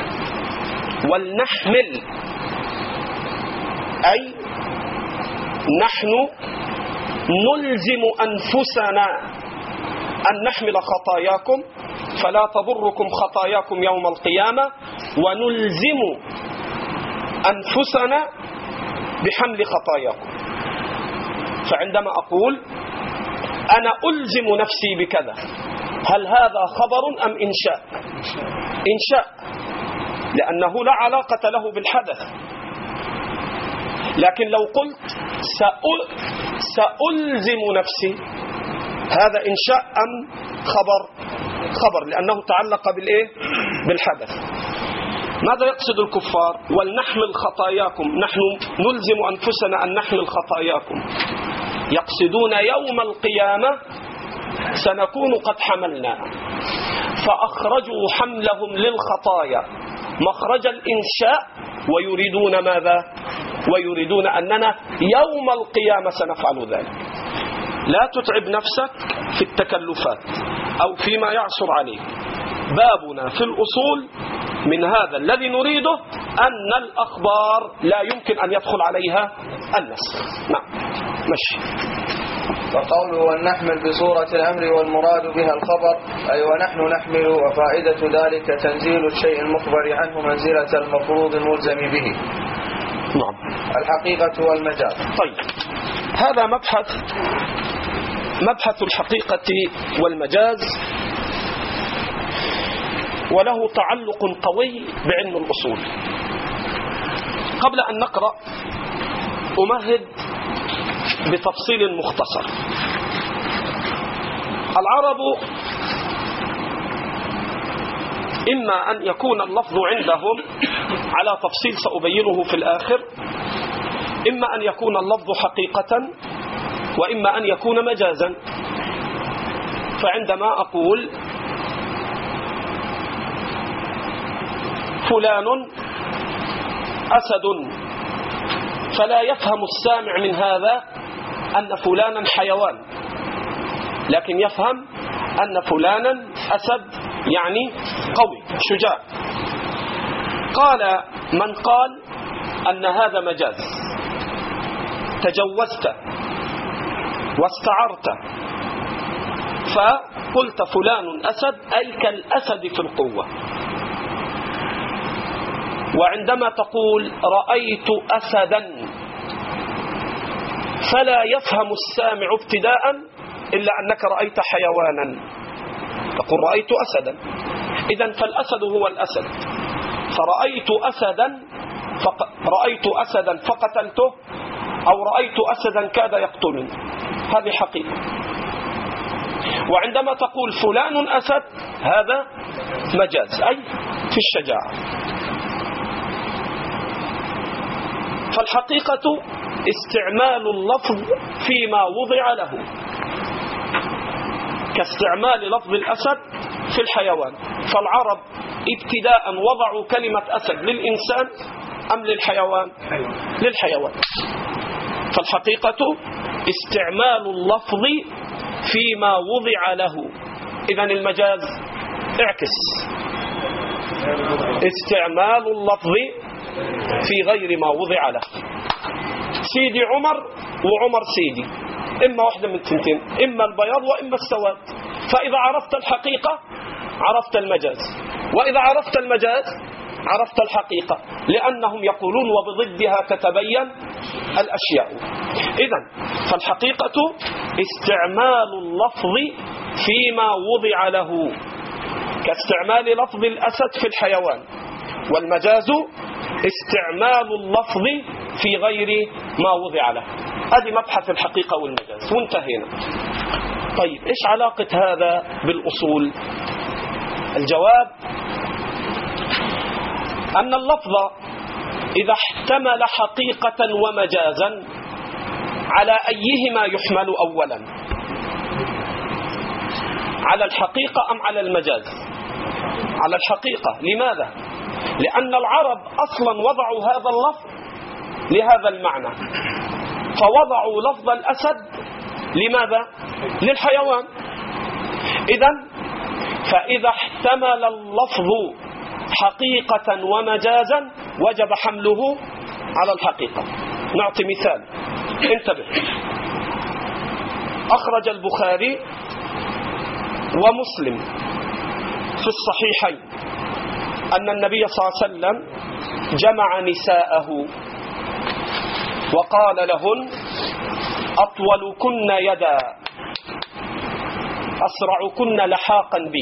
ولنحمل، أي نحن نلزم أنفسنا أن نحمل خطاياكم فلا تضركم خطاياكم يوم القيامة، ونلزم أنفسنا بحمل خطاياكم. فعندما أقول أنا ألزم نفسي بكذا، هل هذا خبر أم إنشاء؟ إنشاء، لأنه لا علاقة له بالحدث. لكن لو قلت سألزم نفسي، هذا إنشاء أم خبر، لأنه تعلق بالحدث. ماذا يقصد الكفار؟ ولنحمل خطاياكم، نحن نلزم أنفسنا أن نحمل خطاياكم، يقصدون يوم القيامة سنكون قد حملنا، فأخرجوا حملهم للخطايا مخرج الإنشاء، ويريدون ماذا؟ ويريدون أننا يوم القيامة سنفعل ذلك. لا تتعب نفسك في التكلفات أو فيما يعصر عليك. بابنا في الأصول من هذا الذي نريده أن الأخبار لا يمكن أن يدخل عليها النسخ. نعم، مشي. فقوله ولنحمل بصورة الأمر والمراد بها الخبر، أي ونحن نحمل، وفائدة ذلك تنزيل الشيء المخبر عنه منزلة المفروض الملزم به. نعم. الحقيقة والمجاز. طيب، هذا مبحث الحقيقة والمجاز، وله تعلق قوي بعلم الأصول. قبل أن نقرأ أمهد بتفصيل مختصر. العرب إما أن يكون اللفظ عندهم على تفصيل سأبينه في الآخر، إما أن يكون اللفظ حقيقة، وإما أن يكون مجازا. فعندما أقول فلان أسد، فلا يفهم السامع من هذا أن فلانا حيوان، لكن يفهم أن فلانا أسد يعني قوي شجاع. قال من قال أن هذا مجاز، تجوزت واستعرت فقلت فلان أسد أي كالأسد في القوة. وعندما تقول رأيت أسدا فلا يفهم السامع ابتداء إلا أنك رأيت حيوانا، تقول رأيت أسدا، إذن فالأسد هو الأسد. فرأيت أسدا فقتلته، أو رأيت أسدا كاد يقتلني، هذه حقيقة. وعندما تقول فلان أسد هذا مجاز، أي في الشجاعة. فالحقيقة استعمال اللفظ فيما وضع له، كاستعمال لفظ الأسد في الحيوان. فالعرب ابتداء وضعوا كلمة أسد للإنسان أم للحيوان؟ للحيوان. فالحقيقة استعمال اللفظ فيما وضع له. إذن المجاز اعكس، استعمال اللفظ في غير ما وضع له. سيدي عمر وعمر سيدي، إما واحدة من التنتين، إما البياض وإما السواد. فإذا عرفت الحقيقة عرفت المجاز، وإذا عرفت المجاز عرفت الحقيقة، لأنهم يقولون وبضدها تتبين الأشياء. إذن فالحقيقة استعمال اللفظ فيما وضع له، كاستعمال لفظ الأسد في الحيوان. والمجاز استعمال اللفظ في غير ما وضع له. هذه مبحث الحقيقة والمجاز وانتهينا. طيب إيش علاقة هذا بالأصول؟ الجواب أن اللفظ إذا احتمل حقيقة ومجازا على أيهما يحمل أولا؟ على الحقيقة أم على المجاز؟ على الحقيقة. لماذا؟ لأن العرب أصلا وضعوا هذا اللفظ لهذا المعنى، فوضعوا لفظ الأسد لماذا؟ للحيوان. إذن فإذا احتمل اللفظ حقيقة ومجازا وجب حمله على الحقيقة. نعطي مثال، انتبه. أخرج البخاري ومسلم في الصحيحين أن النبي صلى الله عليه وسلم جمع نساءه وقال لهن أطولكن يدا أسرعكن لحاقا بي.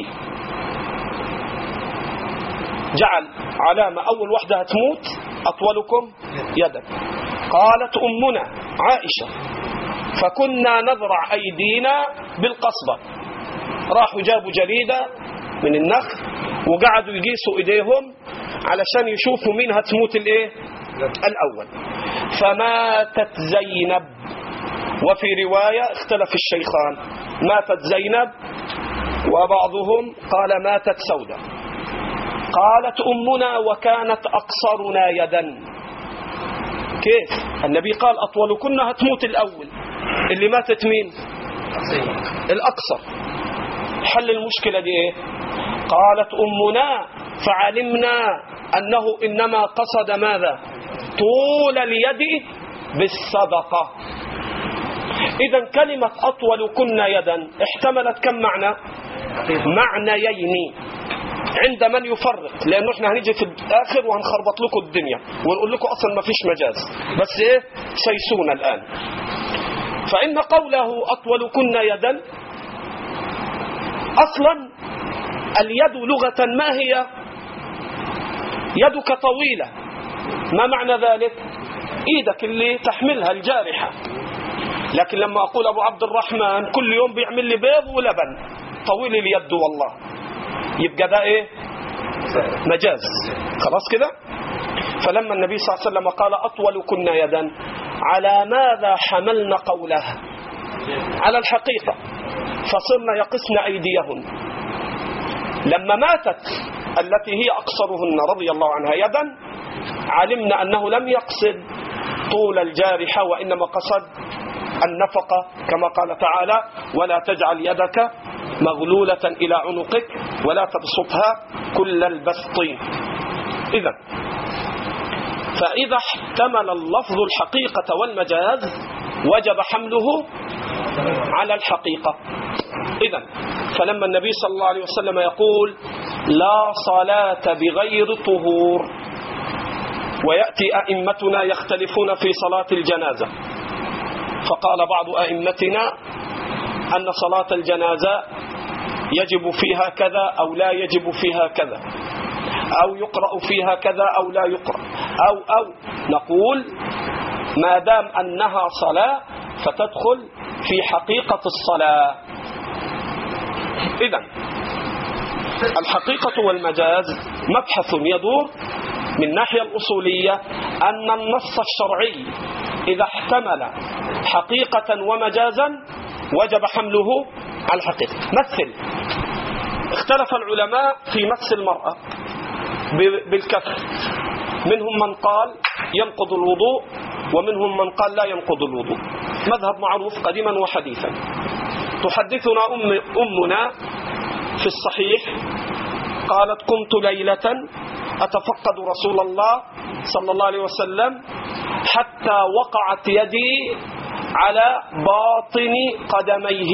جعل علامة، أول وحدة تموت أطولكم يدا. قالت أمنا عائشة فكنا نذرع أيدينا بالقصبة. راحوا جابوا جريدة من النخل وقعدوا يقيسوا إيديهم علشان يشوفوا مين هتموت الأول. فماتت زينب، وفي رواية اختلف الشيخان، ماتت زينب وبعضهم قال ماتت سودة. قالت أمنا وكانت أقصرنا يدا. كيف؟ النبي قال أطولكن هتموت الأول، اللي ماتت مين؟ الأقصر. حل المشكلة دي ايه؟ قالت أمنا فعلمنا أنه إنما قصد ماذا؟ طول اليد بالصدقة. إذن كلمة أطولكن يدا احتملت كم معنى؟ معنيين عند من يفرق، لأنه احنا هنيجي في الآخر وهنخربط لكم الدنيا ونقول لكم أصلا ما فيش مجاز، بس ايه سيسونا الآن. فإن قوله أطولكن يدا أصلا اليد لغة ما هي؟ يدك طويلة. ما معنى ذلك؟ إيدك اللي تحملها الجارحة. لكن لما أقول أبو عبد الرحمن كل يوم بيعمل لي بيض ولبن طويل اليد والله، يبقى ده إيه؟ مجاز. خلاص كده. فلما النبي صلى الله عليه وسلم قال أطول كنا يدا، على ماذا حملنا قولها؟ على الحقيقة. فصرنا يقسن أيديهن. لما ماتت التي هي أقصرهن رضي الله عنها يدا، علمنا أنه لم يقصد طول الجارحة، وإنما قصد النفقة، كما قال تعالى: ولا تجعل يدك مغلولة إلى عنقك ولا تبسطها كل البسط. إذن فإذا احتمل اللفظ الحقيقة والمجاز وجب حمله على الحقيقة. إذن فلما النبي صلى الله عليه وسلم يقول: لا صلاة بغير طهور، ويأتي أئمتنا يختلفون في صلاة الجنازة، فقال بعض أئمتنا أن صلاة الجنازة يجب فيها كذا أو لا يجب فيها كذا، أو يقرأ فيها كذا أو لا يقرأ، أو نقول ما دام أنها صلاة فتدخل في حقيقة الصلاة. إذن الحقيقة والمجاز مبحث يدور من ناحية الأصولية أن النص الشرعي إذا احتمل حقيقة ومجازا وجب حمله على الحقيقة. مثل، اختلف العلماء في مس المرأة بالكف، منهم من قال ينقض الوضوء، ومنهم من قال لا ينقض الوضوء، مذهب معروف قديما وحديثا. تحدثنا أمنا في الصحيح قالت: قمت ليلة أتفقد رسول الله صلى الله عليه وسلم حتى وقعت يدي على باطن قدميه،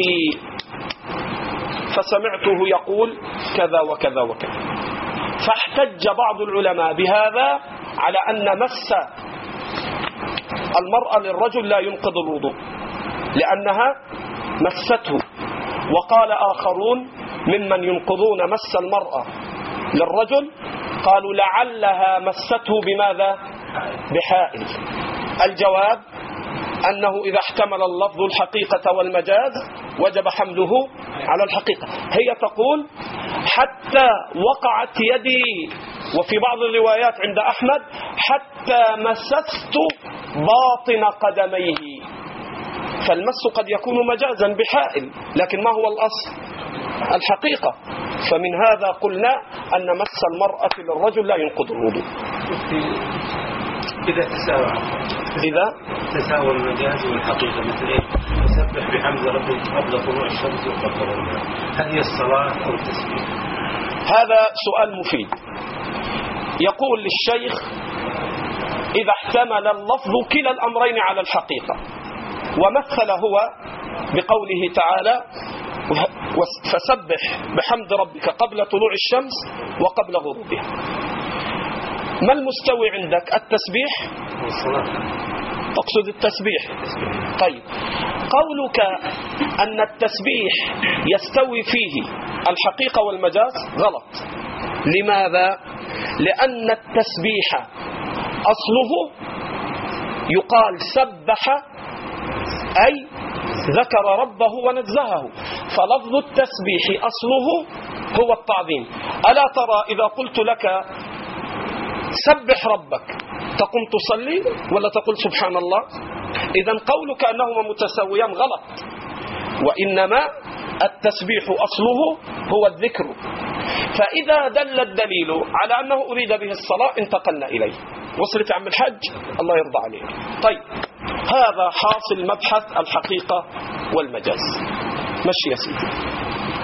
فسمعته يقول كذا وكذا وكذا. فاحتج بعض العلماء بهذا على أن مس المرأة للرجل لا ينقض الوضوء لأنها مسته. وقال آخرون ممن ينقضون مس المرأة للرجل قالوا لعلها مسته بماذا؟ بحائل. الجواب أنه إذا احتمل اللفظ الحقيقة والمجاز وجب حمله على الحقيقة. هي تقول حتى وقعت يدي، وفي بعض الروايات عند أحمد حتى مسست باطن قدميه. فالمس قد يكون مجازا بحائل، لكن ما هو الأصل؟ الحقيقة. فمن هذا قلنا أن مس المرأة للرجل لا ينقض الوضوء. إذا تساوى المجاز والحقيقة، مثل إيه؟ يسبح بحمد ربك قبل طلوع الشمس وقبل غروبها، هل هي الصلاة أو التسبيح؟ هذا سؤال مفيد. يقول للشيخ: إذا احتمل اللفظ كلا الأمرين على الحقيقة، ومثل هو بقوله تعالى: فسبح بحمد ربك قبل طلوع الشمس وقبل غروبها. ما المستوي عندك؟ التسبيح؟ تقصد التسبيح؟ طيب، قولك أن التسبيح يستوي فيه الحقيقة والمجاز غلط. لماذا؟ لأن التسبيح أصله يقال سبح، أي ذكر ربه ونزهه، فلفظ التسبيح أصله هو التعظيم. ألا ترى إذا قلت لك سبح ربك تقوم تصلي ولا تقول سبحان الله؟ إذن قولك أنهما متساويان غلط، وإنما التسبيح أصله هو الذكر. فإذا دل الدليل على أنه أريد به الصلاة انتقلنا إليه. وصلت عم الحج؟ الله يرضى عليك. طيب، هذا حاصل مبحث الحقيقة والمجاز. مشي يا سيدي.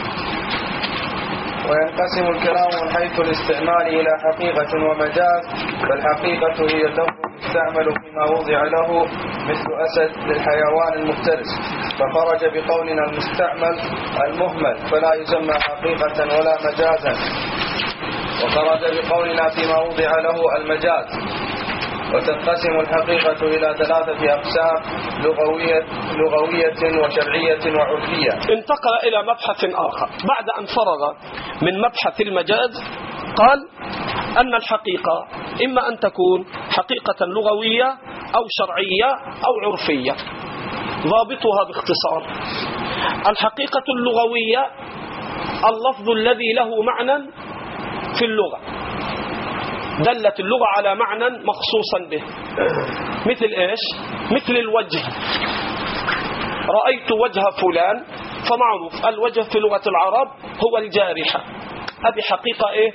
وينقسم الكلام من حيث الاستعمال إلى حقيقة ومجاز. فالحقيقة هي اللفظ يستعمل فيما وضع له، مثل أسد للحيوان المفترس، فخرج بقولنا المستعمل المهمل فلا يسمى حقيقة ولا مجازا، وخرج بقولنا فيما وضع له المجاز. وتنقسم الحقيقة إلى 3 أقسام: لغوية وشرعية وعرفية. انتقل إلى مبحث آخر بعد أن فرغ من مبحث المجاز. قال أن الحقيقة إما أن تكون حقيقة لغوية أو شرعية أو عرفية. ضابطها باختصار: الحقيقة اللغوية اللفظ الذي له معنى في اللغة، دلت اللغة على معنى مخصوصا به. مثل إيش؟ مثل الوجه. رأيت وجه فلان، فمعروف الوجه في لغة العرب هو الجارحة. هذه حقيقة إيه؟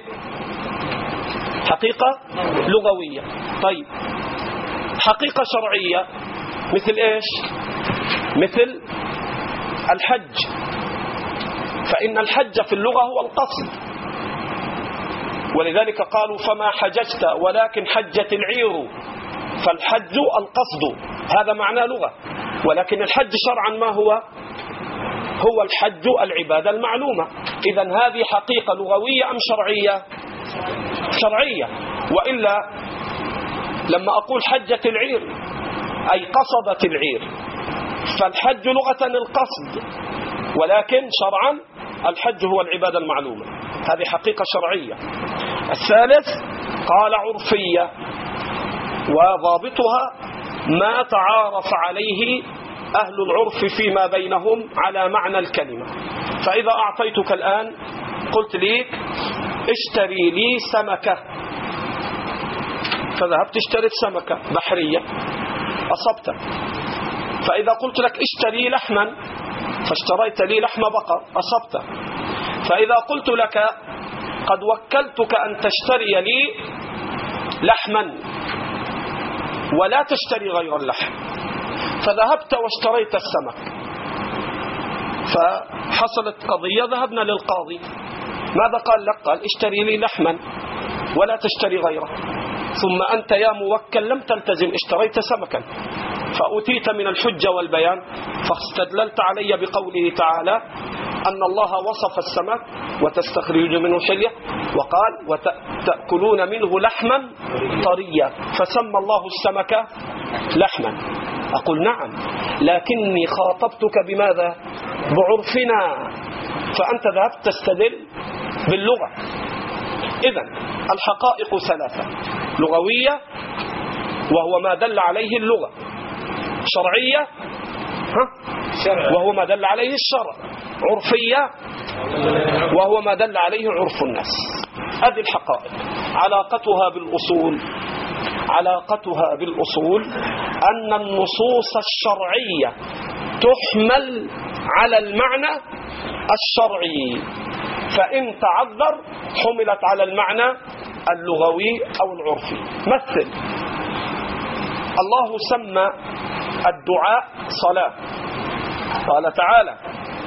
حقيقة لغوية. طيب حقيقة شرعية مثل إيش؟ مثل الحج، فإن الحج في اللغة هو القصد، ولذلك قالوا فما حججت ولكن حجت العير، فالحج القصد، هذا معنى لغة. ولكن الحج شرعا ما هو؟ هو الحج العبادة المعلومة. إذن هذه حقيقة لغوية أم شرعية؟ شرعية. وإلا لما أقول حجت العير أي قصدت العير، فالحج لغة القصد، ولكن شرعا الحج هو العبادة المعلومة. هذه حقيقة شرعية. الثالث قال عرفية، وضابطها ما تعارف عليه أهل العرف فيما بينهم على معنى الكلمة. فإذا أعطيتك الآن قلت لي اشتري لي سمكة، فذهبت اشتريت سمكة بحرية أصبت. فإذا قلت لك اشتري لحما، فاشتريت لي لحم بقر أصبت. فإذا قلت لك قد وكلتك أن تشتري لي لحما ولا تشتري غير اللحم، فذهبت واشتريت السمك، فحصلت قضية، ذهبنا للقاضي، ماذا قال لك؟ قال اشتري لي لحما ولا تشتري غيره. ثم أنت يا موكل لم تلتزم، اشتريت سمكا، فأتيت من الحجة والبيان، فاستدللت علي بقوله تعالى أن الله وصف السمك وتستخرج منه حلية، وقال وتأكلون منه لحما طريا، فسمى الله السمك لحما. أقول نعم، لكني خاطبتك بماذا؟ بعرفنا، فأنت ذهبت تستدل باللغة. إذن الحقائق ثلاثة: لغوية وهو ما دل عليه اللغة، شرعية وهو ما دل عليه الشرع، عرفية وهو ما دل عليه عرف الناس. هذه الحقائق. علاقتها بالأصول أن النصوص الشرعية تحمل على المعنى الشرعي، فإن تعذر حملت على المعنى اللغوي أو العرفي. مثل الله سمى الدعاء صلاة، قال تعالى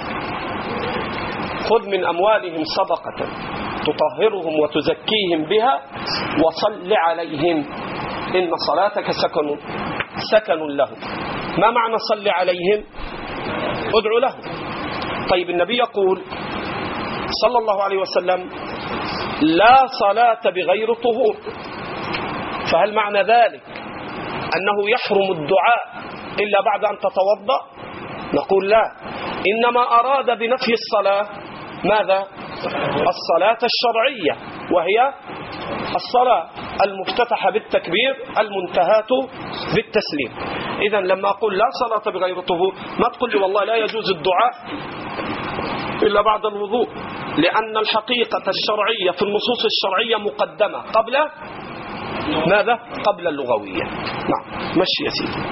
خذ من أموالهم صدقة تطهرهم وتزكيهم بها وصل عليهم إن صلاتك سكن لهم. ما معنى صل عليهم؟ ادعو لهم. طيب النبي يقول صلى الله عليه وسلم لا صلاة بغير طهور، فهل معنى ذلك أنه يحرم الدعاء إلا بعد أن تتوضأ؟ نقول لا، إنما أراد بنفي الصلاة ماذا؟ الصلاة الشرعية، وهي الصلاة المفتتحة بالتكبير المنتهاة بالتسليم. إذن لما أقول لا صلاة بغير طهور، ما تقول لي والله لا يجوز الدعاء إلا بعد الوضوء، لأن الحقيقة الشرعية في النصوص الشرعية مقدمة قبل ماذا؟ قبل اللغوية. نعم، مشي يا سيدي.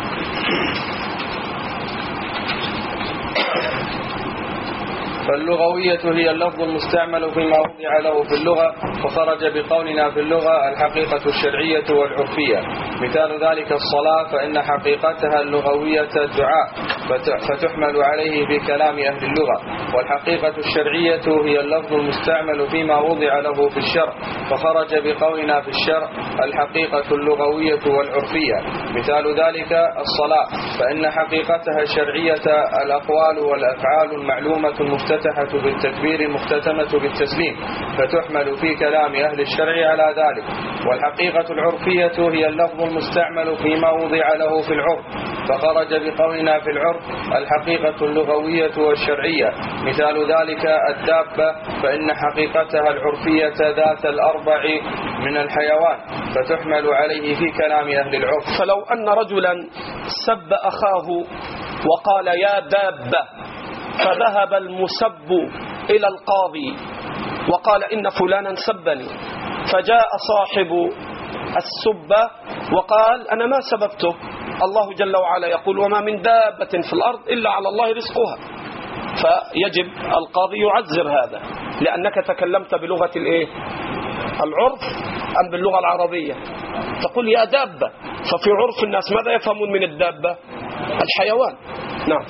فاللغوية هي اللفظ المستعمل فيما وضع له في اللغة، وخرج بقولنا في اللغة الحقيقة الشرعية والعرفية. مثال ذلك الصلاة، فإن حقيقتها اللغوية الدعاء فتحمل عليه في كلام أهل اللغة، والحقيقة الشرعية هي اللفظ المستعمل فيما وضع له في الشرع، فخرج بقولنا في الشرع الحقيقة اللغوية والعرفية. مثال ذلك الصلاة، فإن حقيقتها الشرعية الأقوال والأفعال المعلومة المفتتحة بالتكبير مختتمة بالتسليم، فتحمل في كلام أهل الشرع على ذلك. والحقيقة العرفية هي اللفظ المستعمل فيما وضع له في العرف، فخرج بقولنا في العرف الحقيقة اللغوية والشرعية. مثال ذلك الدابة، فإن حقيقتها العرفية ذات الأربع من الحيوان، فتحمل عليه في كلام أهل العرف. فلو أن رجلا سب أخاه وقال يا دابة، فذهب المسب إلى القاضي وقال إن فلانا سبني، فجاء صاحب السبة وقال أنا ما سببته، الله جل وعلا يقول وما من دابة في الأرض إلا على الله رزقها. فيجب القاضي يعذر هذا، لأنك تكلمت بلغة العرف أم باللغة العربية. تقول يا دابة، ففي عرف الناس ماذا يفهمون من الدابة؟ الحيوان. نعم.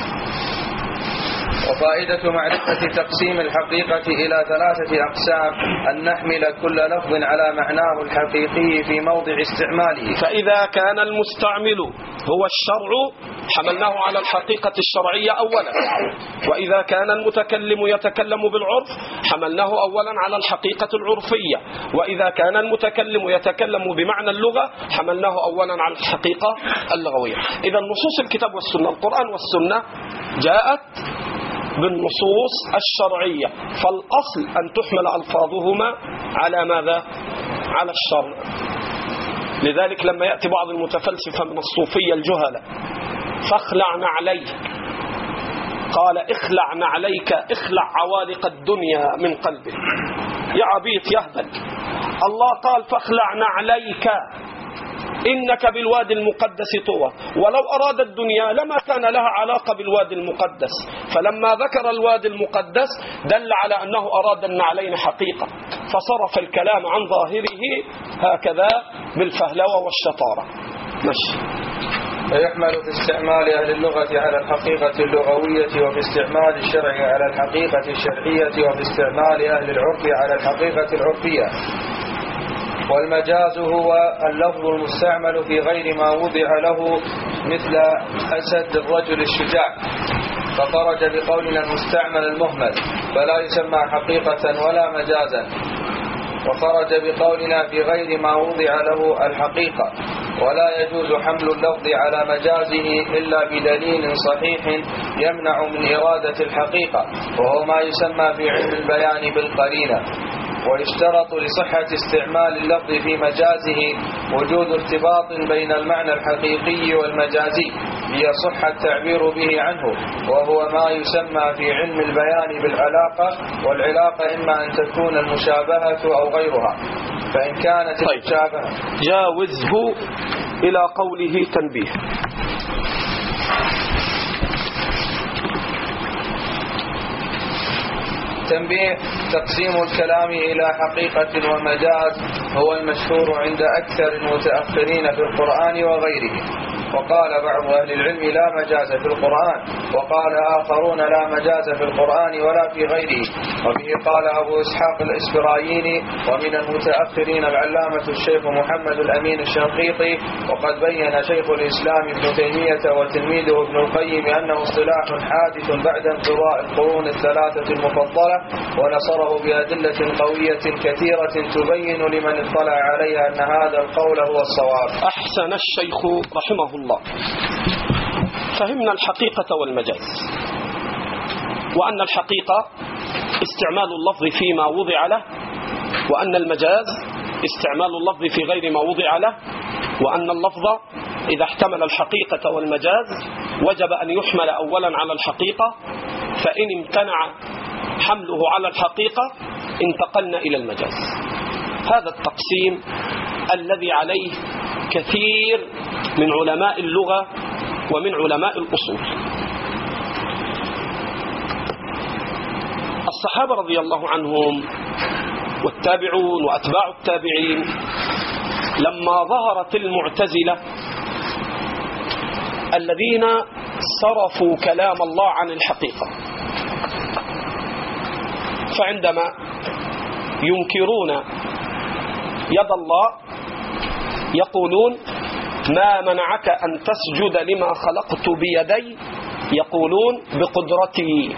وفائدة معرفة تقسيم الحقيقة إلى 3 أقسام: أن نحمل كل لفظ على معناه الحقيقي في موضع استعماله. فإذا كان المستعمل هو الشرع حملناه على الحقيقة الشرعية أولا، وإذا كان المتكلم يتكلم بالعرف حملناه أولا على الحقيقة العرفية، وإذا كان المتكلم يتكلم بمعنى اللغة حملناه أولا على الحقيقة اللغوية. إذا نصوص الكتاب والسنة، القرآن والسنة، جاءت بالنصوص الشرعية، فالأصل أن تحمل ألفاظهما على ماذا؟ على الشرع. لذلك لما يأتي بعض المتفلسفة من الصوفية الجهلة فاخلع نعليك، قال اخلع نعليك، اخلع عوالق الدنيا من قلبك يا عبيط يهبل. الله قال فاخلع نعليك إنك بالوادي المقدس طوى، ولو أراد الدنيا لما كان لها علاقة بالوادي المقدس، فلما ذكر الوادي المقدس دل على أنه أراد النعلين حقيقة، فصرف الكلام عن ظاهره هكذا بالفهلوة والشطارة. ماشي. فيحمل في استعمال أهل اللغة على الحقيقة اللغوية، وفي استعمال الشرع على الحقيقة الشرعية، وفي استعمال أهل العرف على الحقيقة العرفية. والمجاز هو اللفظ المستعمل في غير ما وضع له، مثل أسد الرجل الشجاع، فخرج بقولنا المستعمل المهمل فلا يسمى حقيقة ولا مجازا. وخرج بقولنا في غير ما وضع له الحقيقة، ولا يجوز حمل اللفظ على مجازه إلا بدليل صحيح يمنع من إرادة الحقيقة، وهو ما يسمى في علم البيان بالقرينة. ويشترط لصحة استعمال اللفظ في مجازه وجود ارتباط بين المعنى الحقيقي والمجازي ليصح التعبير به عنه، وهو ما يسمى في علم البيان بالعلاقة. والعلاقة إما أن تكون المشابهة أو غيرها، فإن كانت المشابهة. جاوزه إلى قوله تنبيه. تنبيه: تقسيم الكلام إلى حقيقة ومجاز هو المشهور عند أكثر المتأخرين في القرآن وغيره، وقال بعض أهل العلم لا مجاز في القرآن، وقال آخرون لا مجاز في القرآن ولا في غيره. وبه قال أبو إسحاق الإسبرايني، ومن المتأخرين العلامة الشيخ محمد الأمين الشنقيطي. وقد بين شيخ الإسلام ابن تيمية وتلميذه ابن القيم أنه اصطلاح حادث بعد انقضاء القرون الثلاثة المفضلة، ونصره بأدلة قوية كثيرة تبين لمن اطلع عليها أن هذا القول هو الصواب. أحسن الشيخ رحمه الله. فهمنا الحقيقة والمجاز، وأن الحقيقة استعمال اللفظ فيما وضع له، وأن المجاز استعمال اللفظ في غير ما وضع له، وأن اللفظ إذا احتمل الحقيقة والمجاز وجب أن يحمل أولا على الحقيقة، فإن امتنع حمله على الحقيقة انتقلنا إلى المجاز. هذا التقسيم الذي عليه كثير من علماء اللغة ومن علماء الأصول. الصحابة رضي الله عنهم والتابعون وأتباع التابعين لما ظهرت المعتزلة الذين صرفوا كلام الله عن الحقيقة، فعندما ينكرون يد الله يقولون ما منعك أن تسجد لما خلقت بيدي، يقولون بقدرتي،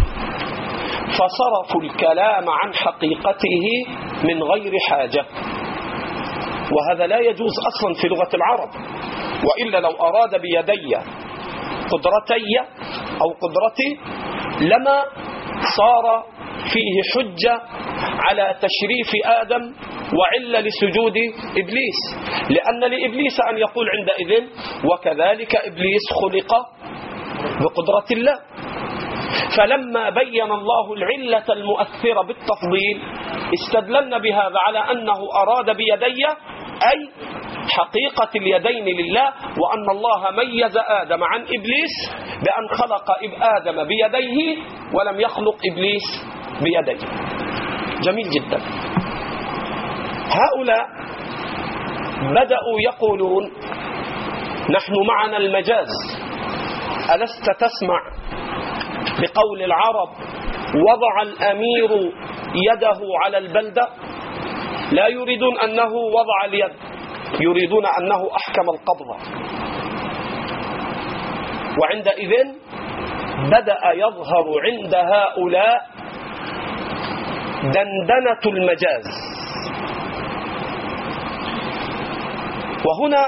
فصرفوا الكلام عن حقيقته من غير حاجة، وهذا لا يجوز أصلا في لغة العرب. وإلا لو أراد بيدي قدرتي أو قدرتي لما صار فيه حجة على تشريف آدم وعلة لسجود إبليس، لأن لإبليس أن يقول عندئذ وكذلك إبليس خلق بقدرة الله. فلما بين الله العلة المؤثرة بالتفضيل استدللنا بهذا على أنه أراد بيدي أي حقيقة اليدين لله، وأن الله ميز آدم عن إبليس بأن خلق آدم بيديه ولم يخلق إبليس بيديه. جميل جدا. هؤلاء بدأوا يقولون نحن معنا المجاز. ألست تسمع بقول العرب وضع الأمير يده على البلدة؟ لا يريدون أنه وضع اليد، يريدون أنه أحكم القبضة. وعندئذ بدأ يظهر عند هؤلاء دندنة المجاز. وهنا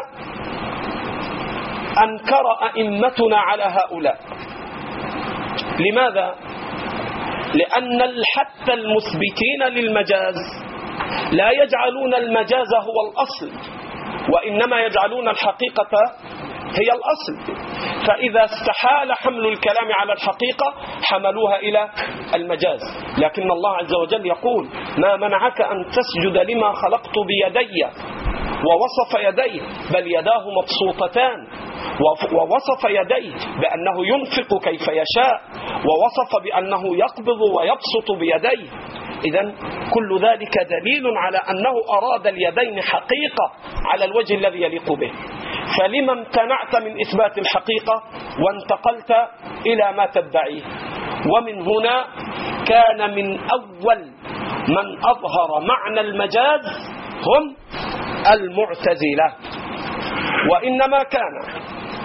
أنكر أئمتنا على هؤلاء. لماذا؟ لأن حتى المثبتين للمجاز لا يجعلون المجاز هو الأصل، وإنما يجعلون الحقيقة هي الأصل. فإذا استحال حمل الكلام على الحقيقة حملوها إلى المجاز. لكن الله عز وجل يقول ما منعك أن تسجد لما خلقت بيدي، ووصف يديه بل يداه مبسوطتان، ووصف يديه بأنه ينفق كيف يشاء، ووصف بأنه يقبض ويبسط بيديه. إذن كل ذلك دليل على أنه أراد اليدين حقيقة على الوجه الذي يليق به. فلما امتنعت من إثبات الحقيقة وانتقلت إلى ما تدعيه؟ ومن هنا كان من أول من أظهر معنى المجاز هم المعتزلة. وإنما كان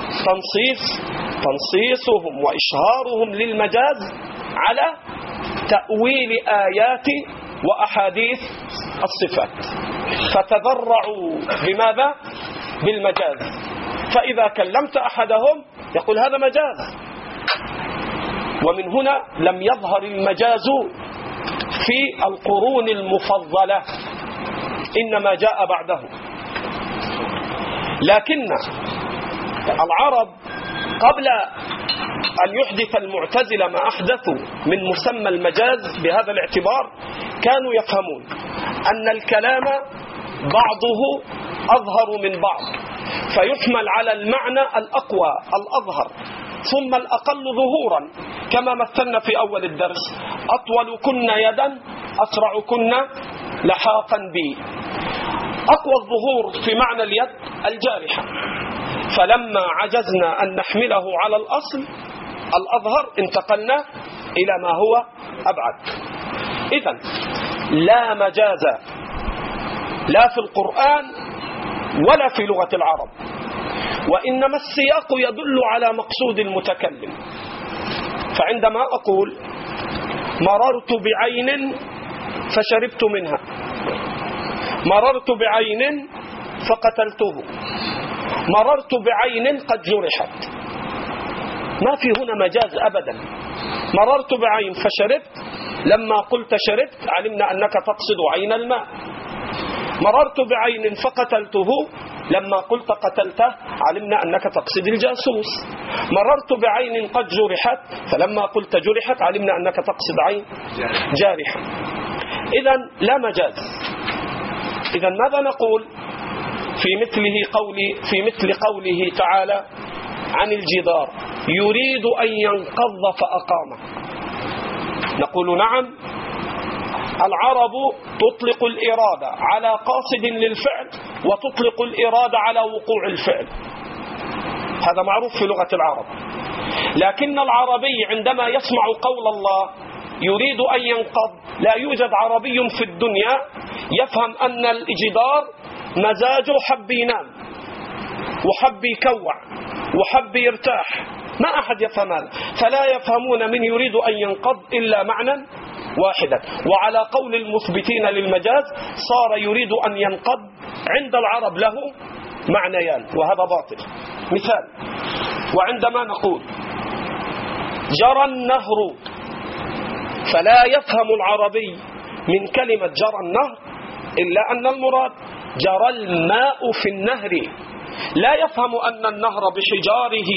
تنصيصهم وإشهارهم للمجاز على تأويل آيات وأحاديث الصفات، فتذرعوا بماذا؟ بالمجاز. فإذا كلمت أحدهم يقول هذا مجاز. ومن هنا لم يظهر المجاز في القرون المفضلة، إنما جاء بعده. لكن العرب قبل أن يحدث المعتزلة ما أحدثوا من مسمى المجاز بهذا الاعتبار كانوا يفهمون أن الكلام بعضه أظهر من بعض، فيحمل على المعنى الأقوى الأظهر ثم الأقل ظهورا، كما مثلنا في أول الدرس: أطول كن يدا أسرع كن لحاقا بي. أقوى الظهور في معنى اليد الجارحة، فلما عجزنا أن نحمله على الأصل الأظهر انتقلنا إلى ما هو أبعد. إذن لا مجاز لا في القرآن ولا في لغة العرب، وإنما السياق يدل على مقصود المتكلم. فعندما أقول مررت بعين فشربت منها، مررت بعين فقتلته، مررت بعين قد جرحت، ما في هنا مجاز أبدا. مررت بعين فشربت، لما قلت شربت علمنا أنك تقصد عين الماء. مررت بعين فقتلته، لما قلت قتلته علمنا أنك تقصد الجاسوس. مررت بعين قد جرحت، فلما قلت جرحت علمنا أنك تقصد عين جارحة. إذن لا مجاز. إذن ماذا نقول في مثل قوله تعالى عن الجدار يريد أن ينقض فأقامه؟ نقول نعم، العرب تطلق الإرادة على قاصد للفعل وتطلق الإرادة على وقوع الفعل، هذا معروف في لغة العرب. لكن العربي عندما يسمع قول الله يريد أن ينقض، لا يوجد عربي في الدنيا يفهم أن الجدار مزاجه حب ينام وحب يكوع وحب يرتاح، ما أحد يفهم هذا. فلا يفهمون من يريد أن ينقض إلا معنى واحدا. وعلى قول المثبتين للمجاز صار يريد أن ينقض عند العرب له معنيان، وهذا باطل. مثال: وعندما نقول جرى النهر، فلا يفهم العربي من كلمة جرى النهر إلا أن المراد جرى الماء في النهر، لا يفهم أن النهر بحجاره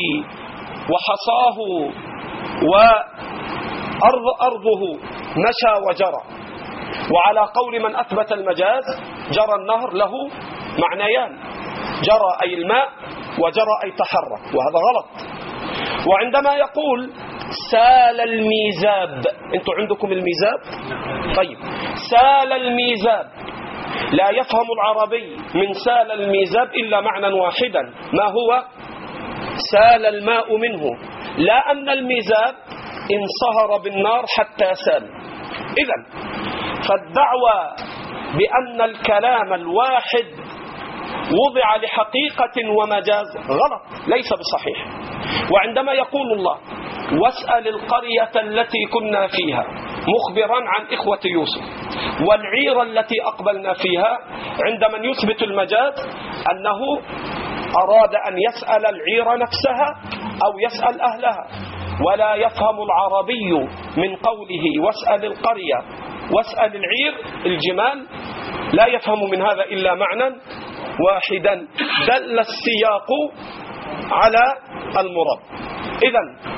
وحصاه وأرضه مشى وجرى. وعلى قول من أثبت المجاز جرى النهر له معنيان، جرى أي الماء وجرى أي تحرك، وهذا غلط. وعندما يقول سال الميزاب، أنتم عندكم الميزاب؟ طيب، سال الميزاب لا يفهم العربي من سال الميزاب إلا معنى واحدا، ما هو؟ سال الماء منه، لا أن الميزاب انصهر بالنار حتى سال. إذن فالدعوة بأن الكلام الواحد وضع لحقيقة ومجاز غلط، ليس بصحيح. وعندما يقول الله واسأل القرية التي كنا فيها مخبرا عن إخوة يوسف والعير التي أقبلنا فيها، عندما يثبت المجاز أنه أراد أن يسأل العير نفسها أو يسأل أهلها، ولا يفهم العربي من قوله واسأل القرية واسأل العير الجمال، لا يفهم من هذا إلا معنى واحدا دل السياق على المراد. إذن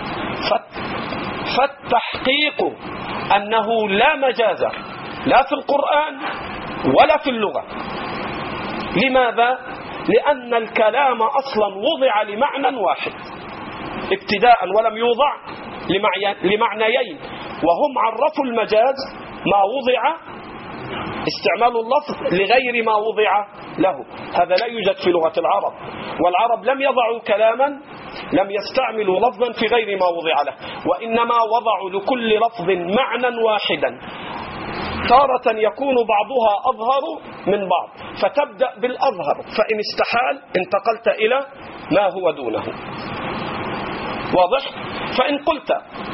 فالتحقيق أنه لا مجاز لا في القرآن ولا في اللغة. لماذا؟ لأن الكلام أصلا وضع لمعنى واحد ابتداء، ولم يوضع لمعنيين، وهم عرفوا المجاز ما وضع، استعمال اللفظ لغير ما وضع له. هذا لا يوجد في لغة العرب، والعرب لم يضعوا كلاما، لم يستعملوا لفظا في غير ما وضع له، وإنما وضعوا لكل لفظ معنى واحدا، تارة يكون بعضها أظهر من بعض، فتبدأ بالأظهر، فإن استحال انتقلت إلى ما هو دونه. واضح؟ فإن قلت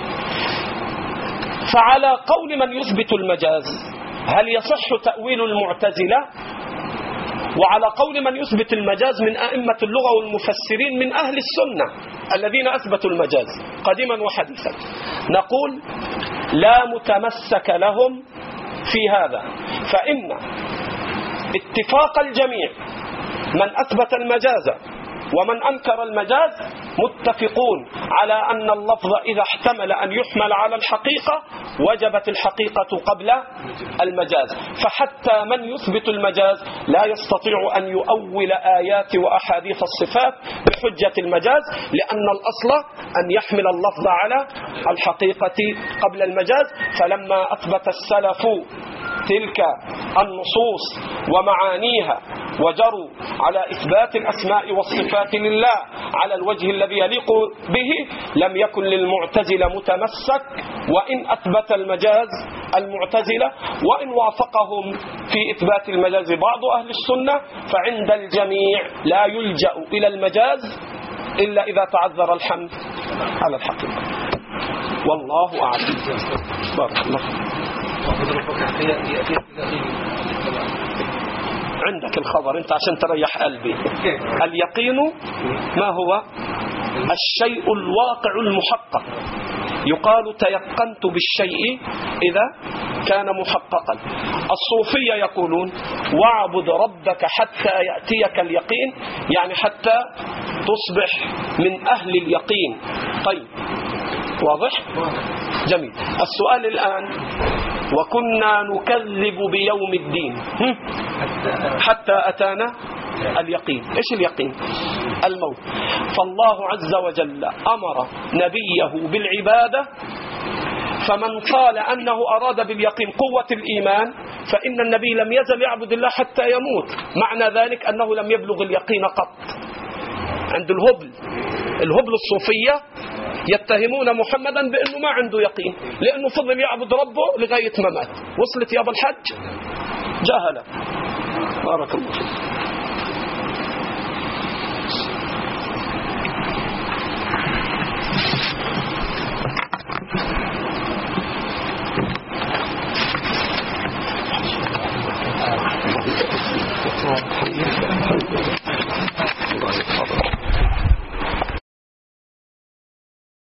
فعلى قول من يثبت المجاز هل يصح تأويل المعتزلة؟ وعلى قول من يثبت المجاز من أئمة اللغة والمفسرين من أهل السنة الذين أثبتوا المجاز قديما وحديثا، نقول لا متمسك لهم في هذا، فإن اتفاق الجميع من أثبت المجاز ومن أنكر المجاز متفقون على أن اللفظ إذا احتمل أن يحمل على الحقيقة وجبت الحقيقة قبل المجاز. فحتى من يثبت المجاز لا يستطيع أن يؤول آيات وأحاديث الصفات بحجة المجاز، لأن الأصل أن يحمل اللفظ على الحقيقة قبل المجاز. فلما أثبت السلف تلك النصوص ومعانيها وجروا على إثبات الأسماء والصفات لله على الوجه الذي يليق به، لم يكن للمعتزلة متمسك وإن أثبت المجاز المعتزلة، وإن وافقهم في إثبات المجاز بعض أهل السنة، فعند الجميع لا يلجأ إلى المجاز إلا إذا تعذر الحمل على الحقيقة. والله أعلم. بارك الله. عندك الخبر أنت عشان تريح قلبي. اليقين ما هو؟ الشيء الواقع المحقق. يقال تيقنت بالشيء إذا كان محققا. الصوفية يقولون واعبد ربك حتى يأتيك اليقين، يعني حتى تصبح من أهل اليقين. طيب واضح؟ جميل. السؤال الآن وكنا نكذب بيوم الدين حتى أتانا اليقين. إيش اليقين؟ الموت. فالله عز وجل أمر نبيه بالعبادة، فمن قال أنه أراد باليقين قوة الإيمان فإن النبي لم يزل يعبد الله حتى يموت، معنى ذلك أنه لم يبلغ اليقين قط. عند الهبل الصوفية يتهمون محمدا بأنه ما عنده يقين، لأنه فضل يعبد ربه لغاية ما مات. وصلت يا أبا الحج؟ جاهلة. بارك الله فيك.